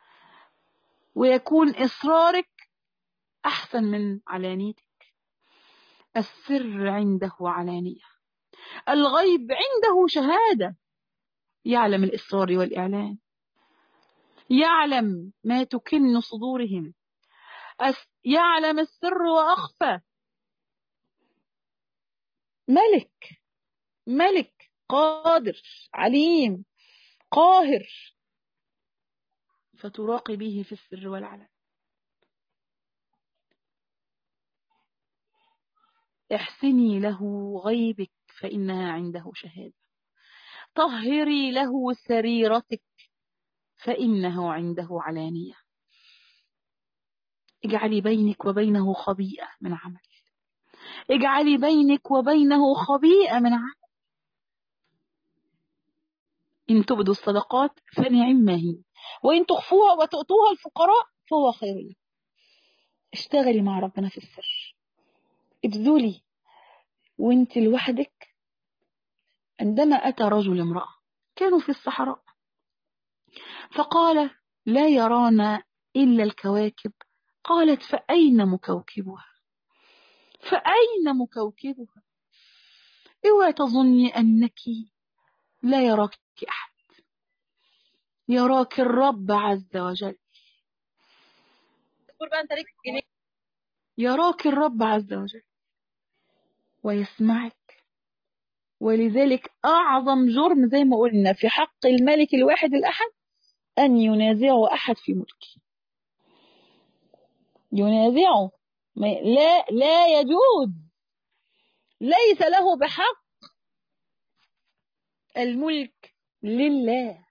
ويكون إصرارك أحسن من علانيتك. السر عنده علانية، الغيب عنده شهادة، يعلم الإصرار والإعلان، يعلم ما تكن صدورهم، يعلم السر وأخفى. ملك، ملك قادر عليم قاهر، فتراقبيه في السر والعلن. احسني له غيبك فإنها عنده شهادة، طهري له سريرتك فإنه عنده علانية. اجعلي بينك وبينه خبيئة من عمل، اجعلي بينك وبينه خبيئة من عمل. إن تبدوا الصدقات فنعم هي، وإن تخفوها وتؤتوها الفقراء فهو خير لك. اشتغلي مع ربنا في السر، ابذلي وانت لوحدك. عندما أتى رجل امرأة كانوا في الصحراء، فقال: لا يرانا إلا الكواكب. قالت: فأين مكوكبها؟ فأين مكوكبها؟ اوعي تظني أنك لا يراك أحد، يراك الرب عز وجل. يراك الرب عز وجل ويسمعك. ولذلك أعظم جرم زي ما قلنا في حق الملك الواحد الأحد أن ينازعه أحد في ملكه. ينازعه، لا يجوز، ليس له بحق. الملك لله.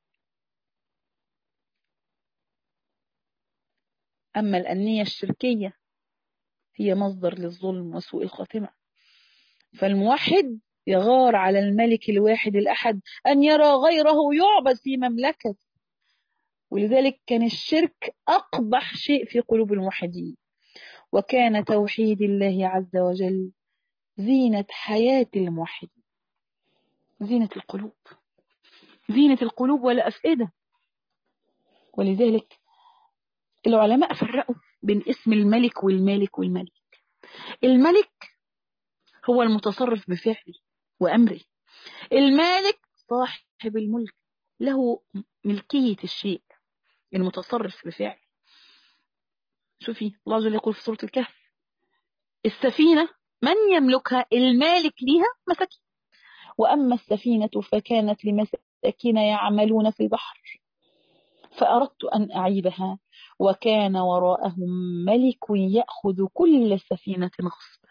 أما الأنية الشركية هي مصدر للظلم وسوء الخاتمة. فالموحد يغار على الملك الواحد الأحد أن يرى غيره يعبد في مملكته. ولذلك كان الشرك أقبح شيء في قلوب الموحدين، وكان توحيد الله عز وجل زينة حياة الموحدين، زينة القلوب، زينة القلوب والأفئدة. ولذلك العلماء فرقوا بين اسم الملك والمالك والملك. الملك هو المتصرف بفعله وأمره، المالك صاحب الملك، له ملكية الشيء، المتصرف بفعله. شوفي الله جل يقول في سورة الكهف: السفينة من يملكها؟ المالك ليها مساكين. وأما السفينة فكانت لمساكين يعملون في البحر فأردت أن أعيبها وكان وراءهم ملك يأخذ كل سفينة غصبا.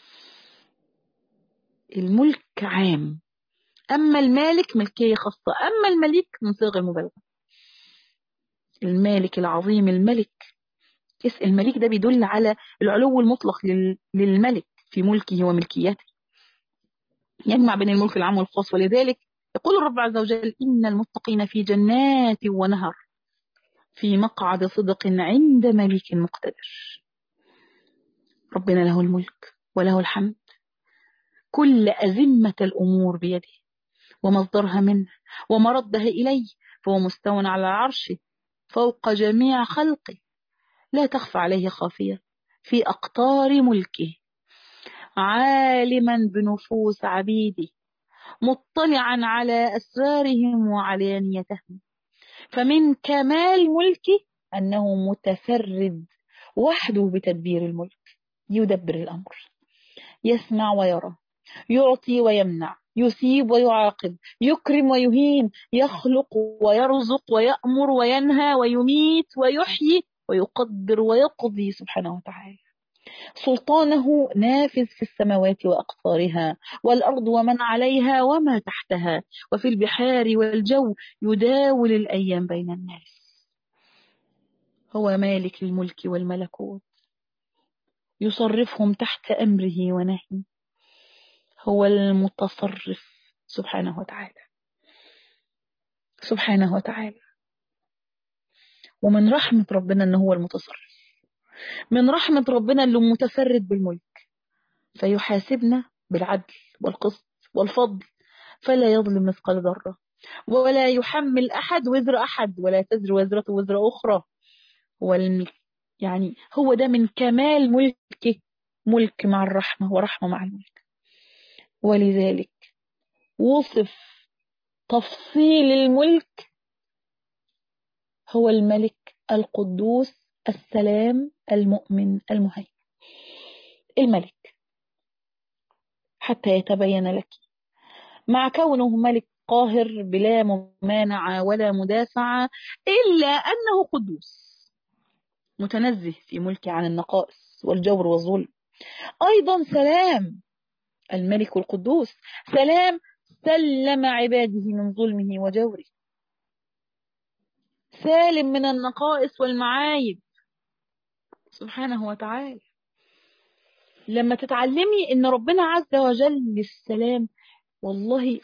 الملك عام، أما المالك ملكية خاصة. أما الملك من صيغ المبالغة، المالك العظيم الملك. اسم الملك ده بيدل على العلو المطلق للملك في ملكه وملكيته، يجمع بين الملك العام والخاص. ولذلك يقول الرب عز وجل: إن المتقين في جنات ونهر في مقعد صدق عند ملك مقتدر. ربنا له الملك وله الحمد، كل أزمة الأمور بيده ومصدرها منه ومردها إليه، فهو مستو على عرشه فوق جميع خلقه، لا تخفى عليه خافية في أقطار ملكه، عالما بنفوس عبيده، مطلعا على أسرارهم وعلانيتهم. فمن كمال ملكه أنه متفرد وحده بتدبير الملك، يدبر الأمر، يسمع ويرى، يعطي ويمنع، يثيب ويعاقب، يكرم ويهين، يخلق ويرزق ويأمر وينهى ويميت ويحيي ويقدر ويقضي سبحانه وتعالى. سلطانه نافذ في السماوات وأقطارها والأرض ومن عليها وما تحتها وفي البحار والجو، يداول الأيام بين الناس. هو مالك الملك والملكوت، يصرفهم تحت أمره ونهيه. هو المتصرف سبحانه وتعالى، سبحانه وتعالى. ومن رحمة ربنا أنه هو المتصرف، من رحمة ربنا أنه متفرد بالملك، فيحاسبنا بالعدل والقسط والفضل، فلا يظلم مثقال ذرة، ولا يحمل أحد وزر أحد، ولا تزر وزرة وزر أخرى. يعني هو ده من كمال ملكه، ملك مع الرحمة ورحمة مع الملك. ولذلك وصف تفصيل الملك، هو الملك القدوس السلام المؤمن المهيمن. الملك حتى يتبين لك، مع كونه ملك قاهر بلا ممانعة ولا مدافعة، إلا أنه قدوس متنزه في ملكه عن النقائص والجور والظلم. أيضا سلام، الملك القدوس سلام، سلم عباده من ظلمه وجوره، سالم من النقائص والمعايب سبحانه وتعالى. لما تتعلمي ان ربنا عز وجل السلام، والله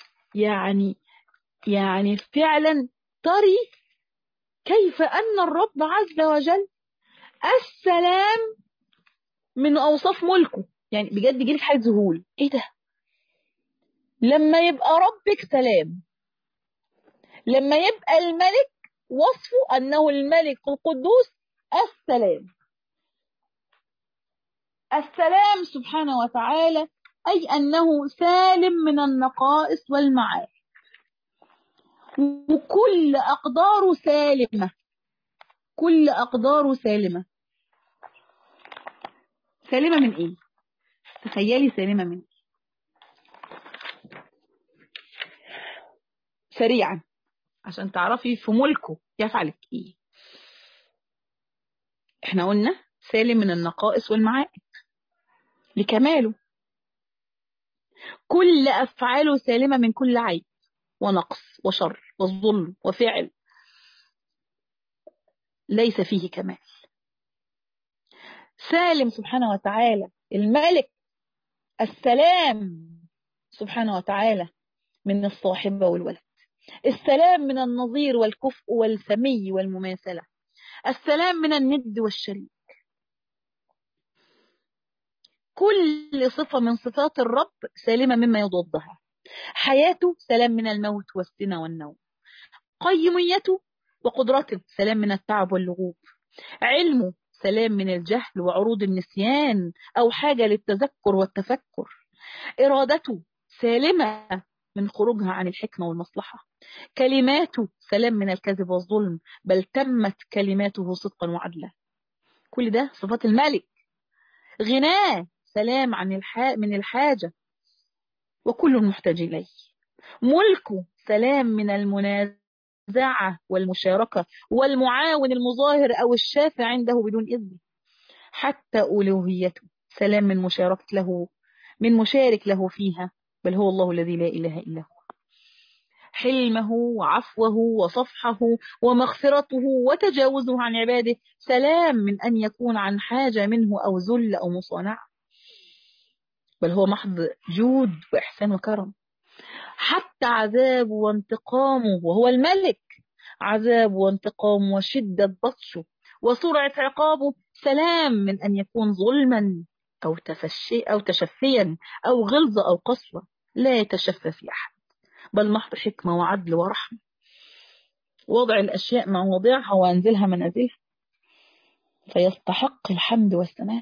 يعني فعلا تري كيف ان الرب عز وجل السلام من اوصاف ملكه. يعني بجد يجيلك حاجه ذهول، ايه ده؟ لما يبقى ربك سلام، لما يبقى الملك وصفه انه الملك القدوس السلام. السلام سبحانه وتعالى أي أنه سالم من النقائص والمعايب، وكل أقداره سالمة، كل أقداره سالمة. سالمة من إيه؟ تخيلي سالمة من إيه؟ سريعا عشان تعرفي في ملكه يفعلك إيه. إحنا قلنا سالم من النقائص والمعايب لكماله، كل أفعاله سالمة من كل عيب ونقص وشر وظلم وفعل ليس فيه كمال. سالم سبحانه وتعالى الملك السلام سبحانه وتعالى من الصاحبة والولد، السلام من النظير والكفء والسمي والمماثلة، السلام من الند والشريك. كل صفة من صفات الرب سالمة مما يضادها. حياته سلام من الموت والسنة والنوم، قيميته وقدرته سلام من التعب واللغوب، علمه سلام من الجهل وعروض النسيان أو حاجة للتذكر والتفكر، إرادته سالمة من خروجها عن الحكمة والمصلحة، كلماته سلام من الكذب والظلم، بل تمت كلماته صدقا وعدلا. كل ده صفات الملك. غناه سلام من الحاجة وكل محتاج إليه. ملكه سلام من المنازعة والمشاركة والمعاون المظاهر أو الشافع عنده بدون إذن. حتى ألوهيته سلام من مشارك له فيها، بل هو الله الذي لا إله إلا هو. حلمه وعفوه وصفحه ومغفرته وتجاوزه عن عباده سلام من أن يكون عن حاجة منه أو ذل أو مصانعة، بل هو محض جود وإحسان وكرم. حتى عذابه وانتقامه وهو الملك، عذاب وانتقام وشدة بطشه وسرعة عقابه سلام من أن يكون ظلما أو تشفيا أو غلظة أو قسوة، لا يتشفى في أحد، بل محض حكمة وعدل ورحمة، وضع الأشياء مواضعها وأنزلها منازلها، فيستحق الحمد والثناء.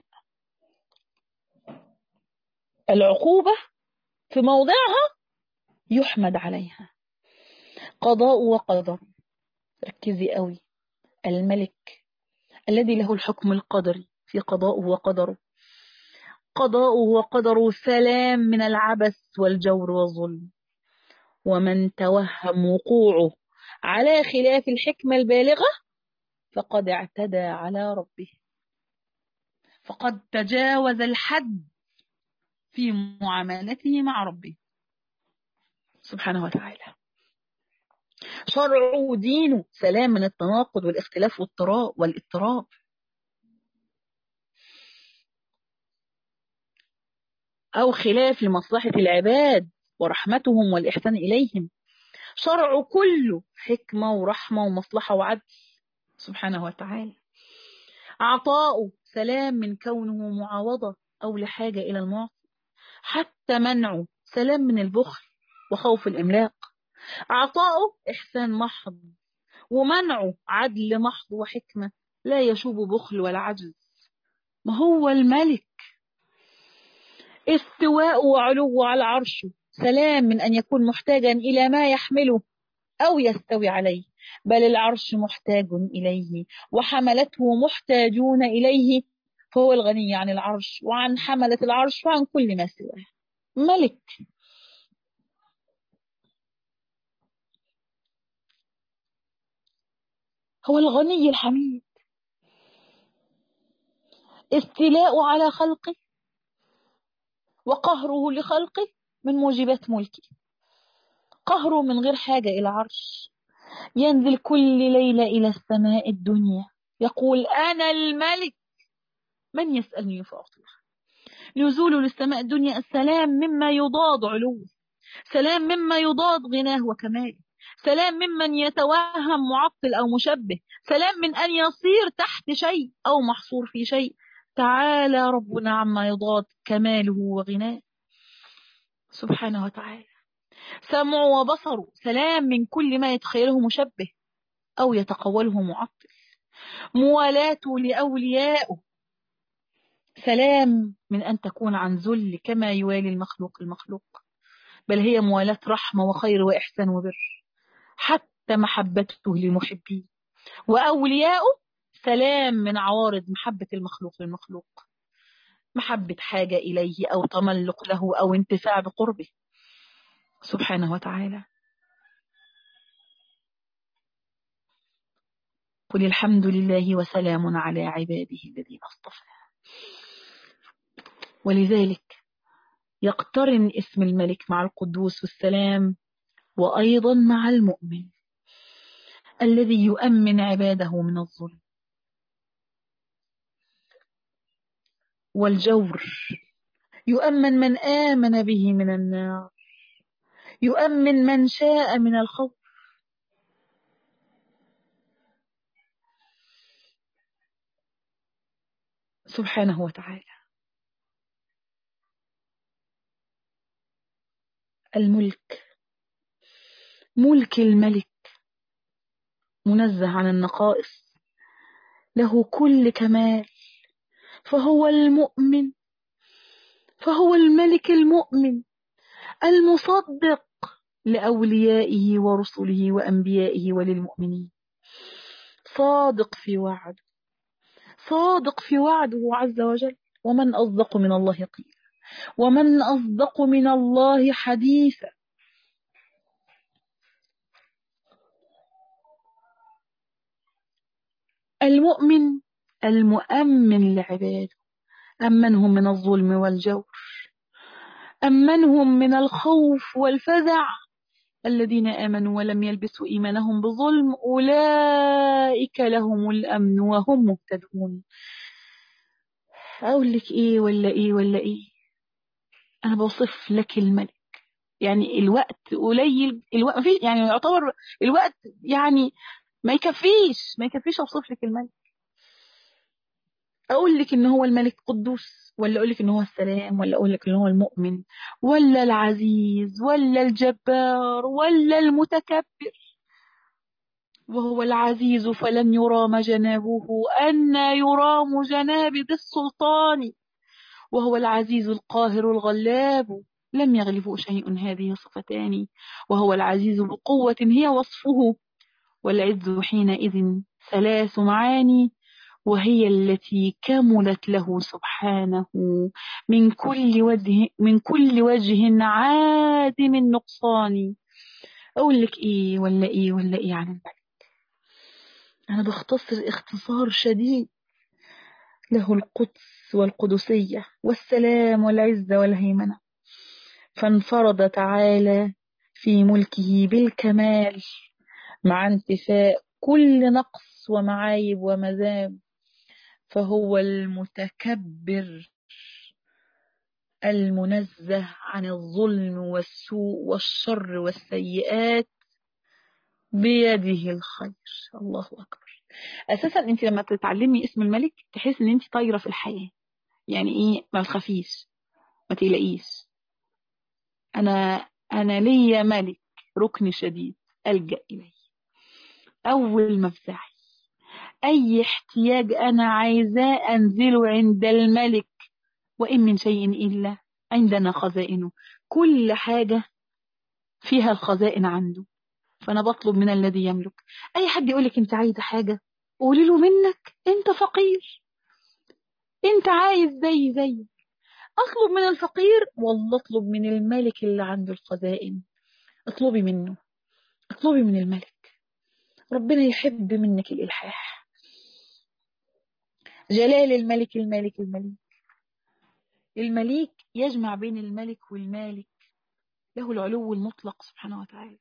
العقوبة في موضعها يحمد عليها، قضاء وقدر. ركزي قوي، الملك الذي له الحكم القدري في قضاءه وقدره، قضاؤه وقدره سلام من العبث والجور والظلم. ومن توهم وقوعه على خلاف الحكمة البالغة فقد اعتدى على ربه، فقد تجاوز الحد في معاملته مع ربه سبحانه وتعالى. شرعه ودينه سلام من التناقض والاختلاف والاضطراب. أو خلاف لمصلحة العباد ورحمتهم والإحسان إليهم. شرعه كله حكمة ورحمة ومصلحة وعدل سبحانه وتعالى. عطاؤه سلام من كونه معاوضة أو لحاجة إلى المعطي. حتى منعه سلام من البخل وخوف الإملاق. عطاؤه إحسان محض، ومنعه عدل محض وحكمة، لا يشوب بخل ولا عجز. ما هو الملك. استواء وعلو على عرشه سلام من أن يكون محتاجا إلى ما يحمله أو يستوي عليه، بل العرش محتاج إليه وحملته محتاجون إليه، فهو الغني عن العرش وعن حملة العرش وعن كل ما سواه. ملك. هو الغني الحميد. استيلاء على خلقه وقهره لخلقه من موجبات ملكه. قهره من غير حاجة إلى عرش، ينزل كل ليلة إلى السماء الدنيا يقول أنا الملك، من يسألني فأعطيه. نزوله للسماء الدنيا السلام مما يضاد علوه، سلام مما يضاد غناه وكماله، سلام ممن يتوهم معطل أو مشبه، سلام من أن يصير تحت شيء أو محصور في شيء. تعالى ربنا عما يضاد كماله وغناه سبحانه وتعالى. سمع وبصر سلام من كل ما يتخيله مشبه أو يتقوله معطل. موالاته لأوليائه سلام من أن تكون عن ذل كما يوالي المخلوق المخلوق، بل هي موالاة رحمة وخير وإحسان وبر. حتى محبته للمحبين وأوليائه سلام من عوارض محبة المخلوق للمخلوق، محبة حاجة إليه أو تملق له أو انتفاع بقربه سبحانه وتعالى. قل الحمد لله وسلام على عباده الذين اصطفى. ولذلك يقترن اسم الملك مع القدوس والسلام، وأيضا مع المؤمن الذي يؤمن عباده من الظلم والجور، يؤمن من آمن به من النار، يؤمن من شاء من الخوف. سبحانه وتعالى. الملك، ملك الملك منزه عن النقائص، له كل كمال، فهو المؤمن، فهو الملك المؤمن المصدق لأوليائه ورسله وأنبيائه وللمؤمنين، صادق في وعده، صادق في وعده عز وجل. ومن أصدق من الله قيلا، ومن أصدق من الله حديثا. المؤمن المؤمن لعباده، أمنهم من الظلم والجور، أمنهم من الخوف والفزع. الذين آمنوا ولم يلبسوا إيمانهم بظلم أولئك لهم الأمن وهم مهتدون. أقول لك إيه ولا إيه ولا إيه؟ أنا بوصف لك الملك. يعني الوقت قليل، الوقت مفيش، يعني يعتبر الوقت يعني ما يكفيش أوصف لك الملك. أقول لك إن هو الملك قدوس، ولا أقول لك إن هو السلام، ولا أقول لك إن هو المؤمن، ولا العزيز، ولا الجبار، ولا المتكبر. وهو العزيز فلن يرام جنابه أن يرام جناب السلطان، وهو العزيز القاهر الغلاب لم يغلبه شيء، هذه صفتان. وهو العزيز بقوة هي وصفه، والعز حينئذ ثلاث معاني، وهي التي كملت له سبحانه من كل وجه عادم النقصان. أقول لك إيه ولا إيه ولا إيه عن الملك؟ أنا بختصر اختصار شديد. له القدس والقدسية والسلام والعزة والهيمنة، فانفرد تعالى في ملكه بالكمال مع انتفاء كل نقص ومعايب ومذاب، فهو المتكبر المنزه عن الظلم والسوء والشر والسيئات، بيده الخير. الله أكبر. أساسا أنت لما تتعلمي اسم الملك تحس أن أنت طايرة في الحياة. يعني إيه؟ ما تخافيش، ما تقلقيش، أنا ليا ملك ركن شديد ألجأ إليه أول مفزعي. أي احتياج أنا عايزاه أنزله عند الملك، وإن من شيء إلا عندنا خزائنه. كل حاجة فيها الخزائن عنده، فأنا بطلب من الذي يملك. أي حد يقولك أنت عايزة حاجة قولي له منك أنت فقير، أنت عايز زي أطلب من الفقير والله اطلب من الملك اللي عنده الخزائن. اطلبي منه، اطلبي من الملك. ربنا يحب منك الإلحاح. جلال الملك الملك الملك المليك يجمع بين الملك والمالك، له العلو المطلق سبحانه وتعالى.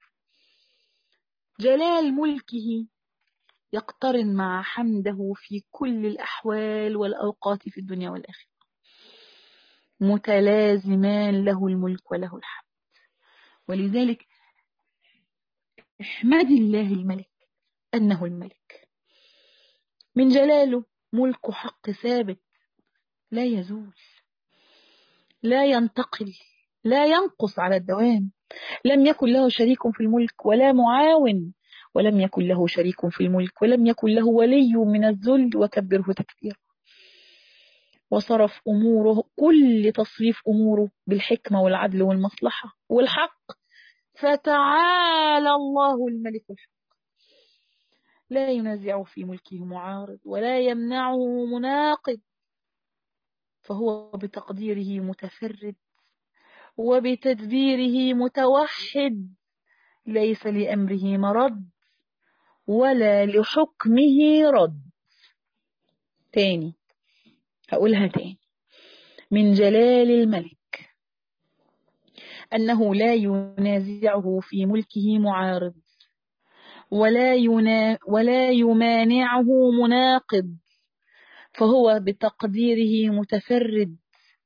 جلال ملكه يقترن مع حمده في كل الأحوال والأوقات في الدنيا والآخرة، متلازمان، له الملك وله الحمد. ولذلك احمد الله الملك أنه الملك. من جلاله ملك حق ثابت لا يزول، لا ينتقل، لا ينقص على الدوام. لم يكن له شريك في الملك ولا معاون، ولم يكن له شريك في الملك ولم يكن له ولي من الذل، وكبره تكبيرا. وصرف أموره، كل تصريف أموره بالحكمة والعدل والمصلحة والحق. فتعالى الله الملك الحق، لا ينازعه في ملكه معارض ولا يمنعه مناقض، فهو بتقديره متفرد وبتدبيره متوحد، ليس لأمره مرد ولا لحكمه رد. تاني هقولها تاني. من جلال الملك أنه لا ينازعه في ملكه معارض ولا يمانعه مناقض، فهو بتقديره متفرد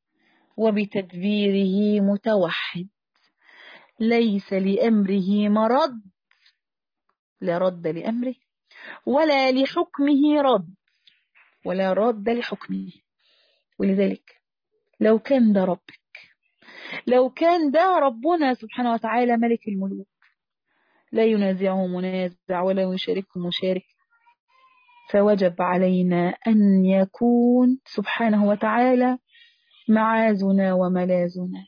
وبتدبيره متوحد، ليس لأمره مرد، لا رد لأمره ولا لحكمه رد ولا رد لحكمه. ولذلك لو كان ده ربك، لو كان ده ربنا سبحانه وتعالى ملك الملوك، لا ينازعه منازع ولا يشاركه مشارك، فوجب علينا أن يكون سبحانه وتعالى معاذنا وملاذنا،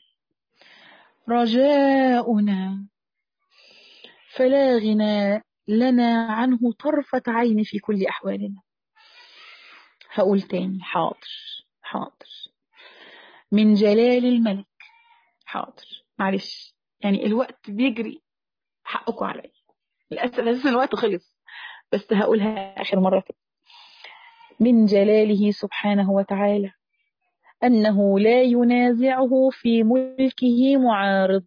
رجاؤنا، فلا غنى لنا عنه طرفة عين في كل أحوالنا. هقول تاني، حاضر. من جلال الملك، حاضر، معلش يعني الوقت بيجري، حقكم عليا، للأسف الوقت خلص، بس هقولها آخر مرة كده. من جلاله سبحانه وتعالى أنه لا ينازعه في ملكه معارض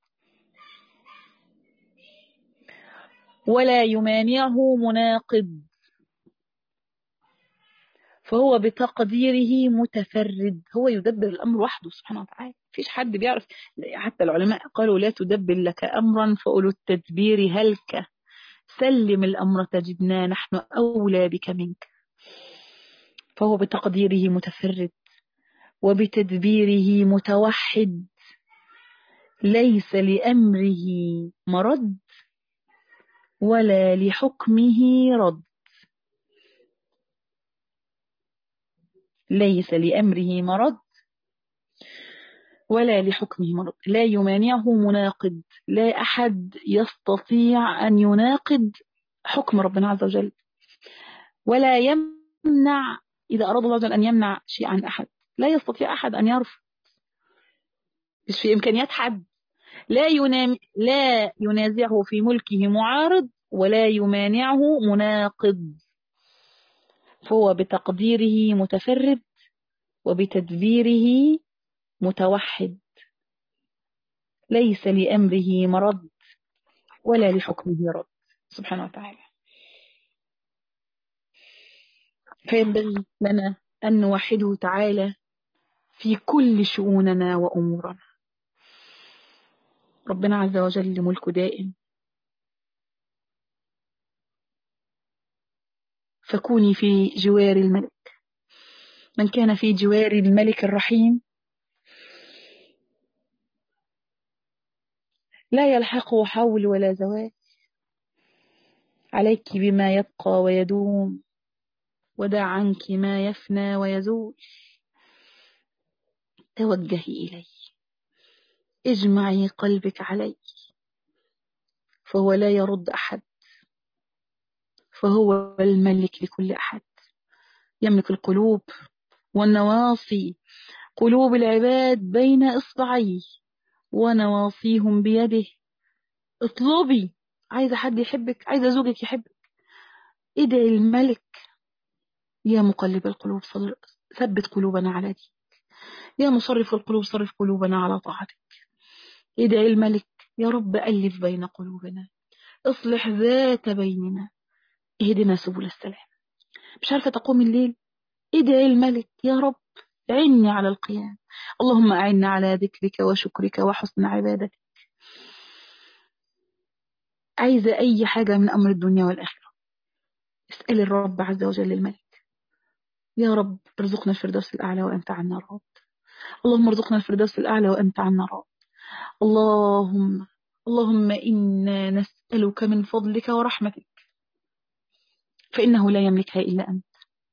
ولا يمانعه مناقض، فهو بتقديره متفرد، هو يدبر الأمر وحده سبحانه وتعالى، مفيش حد بيعرف. حتى العلماء قالوا لا تدبر لك أمرا فأولو التدبير هلك، سلم الأمر تجدنا نحن أولى بك منك. فهو بتقديره متفرد وبتدبيره متوحد، ليس لأمره مرد ولا لحكمه رد. ليس لأمره مرد ولا لحكمه مرد، لا يمانعه مناقض، لا أحد يستطيع أن يناقض حكم ربنا عز وجل، ولا يمنع إذا أراد الله عز وجل أن يمنع شيء عن أحد، لا يستطيع أحد أن يرفض، مش في إمكانيات حد. لا ينازعه في ملكه معارض ولا يمانعه مناقض، فهو بتقديره متفرد وبتدبيره متوحد، ليس لأمره مرد ولا لحكمه رد سبحانه وتعالى. فينبغي لنا أن نوحده تعالى في كل شؤوننا وأمورنا. ربنا عز وجل ملك دائم، فكوني في جوار الملك. من كان في جوار الملك الرحيم لا يلحقه حول ولا زوال. عليك بما يبقى ويدوم، ودع عنك ما يفنى ويزول. توجهي إلي، اجمعي قلبك علي، فهو لا يرد أحد، فهو الملك لكل أحد. يملك القلوب والنواصي، قلوب العباد بين إصبعيه ونواصيهم بيده. اطلبي، عايزة حد يحبك، عايزة زوجك يحبك، ادعي الملك. يا مقلب القلوب ثبت قلوبنا على دينك. يا مصرف القلوب صرف قلوبنا على طاعتك. ادعي الملك، يا رب ألف بين قلوبنا، اصلح ذات بيننا، اهدنا سبل السلام. مش عارفة تقوم الليل، ادعي الملك، يا رب عني على القيام. اللهم أعنا على ذكرك وشكرك وحسن عبادتك. عايزة أي حاجة من أمر الدنيا والآخرة، اسأل الرب عز وجل الملك. يا رب ارزقنا الفردوس الأعلى وأنت عنا راض. اللهم ارزقنا الفردوس الأعلى وأنت عنا راض. اللهم إنا نسألك من فضلك ورحمتك، فإنه لا يملكها إلا أنت.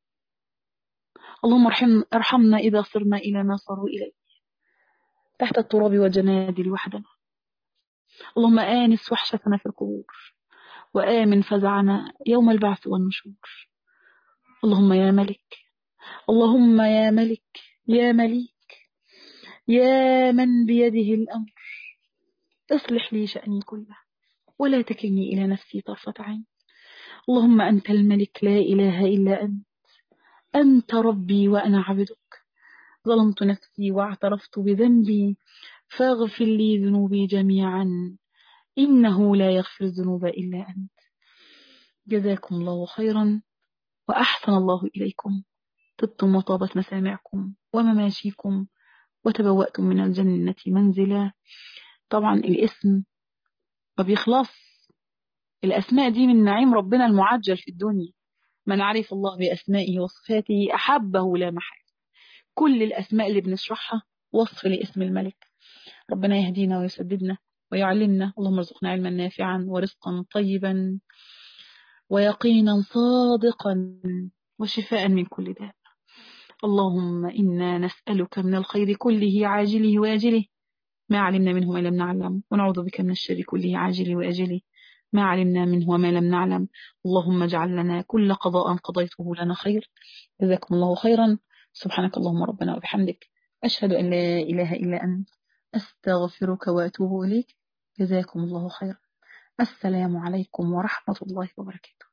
اللهم ارحمنا إذا صرنا إلى ما صاروا إليه، تحت التراب والجنادل وحدنا. اللهم آنس وحشتنا في القبور، وآمن فزعنا يوم البعث والنشور. اللهم يا ملك، اللهم يا ملك، يا مليك، يا من بيده الأمر، اصلح لي شأني كله ولا تكلني إلى نفسي طرفة عين. اللهم أنت الملك لا إله إلا أنت، أنت ربي وأنا عبدك. ظلمت نفسي واعترفت بذنبي، فاغفر لي ذنوبي جميعا، إنه لا يغفر الذنوب إلا أنت. جزاكم الله خيرا وأحسن الله إليكم. طبتم وطابت مسامعكم ومماشيكم، وتبوأتم من الجنة منزلا. طبعا الاسم ما بيخلص، الأسماء دي من نعيم ربنا المعجل في الدنيا. من عرف الله بأسمائه وصفاته أحبه لا محالة. كل الأسماء اللي بنشرحها وصف لاسم الملك. ربنا يهدينا ويسددنا ويعلمنا. اللهم ارزقنا علما نافعا ورزقا طيبا ويقينا صادقا وشفاء من كل داء. اللهم إنا نسألك من الخير كله عاجله وآجله ما علمنا منه ما لم نعلم، ونعوذ بك من الشر كله عاجله وآجله ما علمنا منه وما لم نعلم. اللهم اجعل لنا كل قضاء قضيته لنا خير. جزاكم الله خيرا. سبحانك اللهم ربنا وبحمدك، أشهد أن لا إله إلا أنت، أستغفرك وأتوب إليك. جزاكم الله خيرا. السلام عليكم ورحمة الله وبركاته.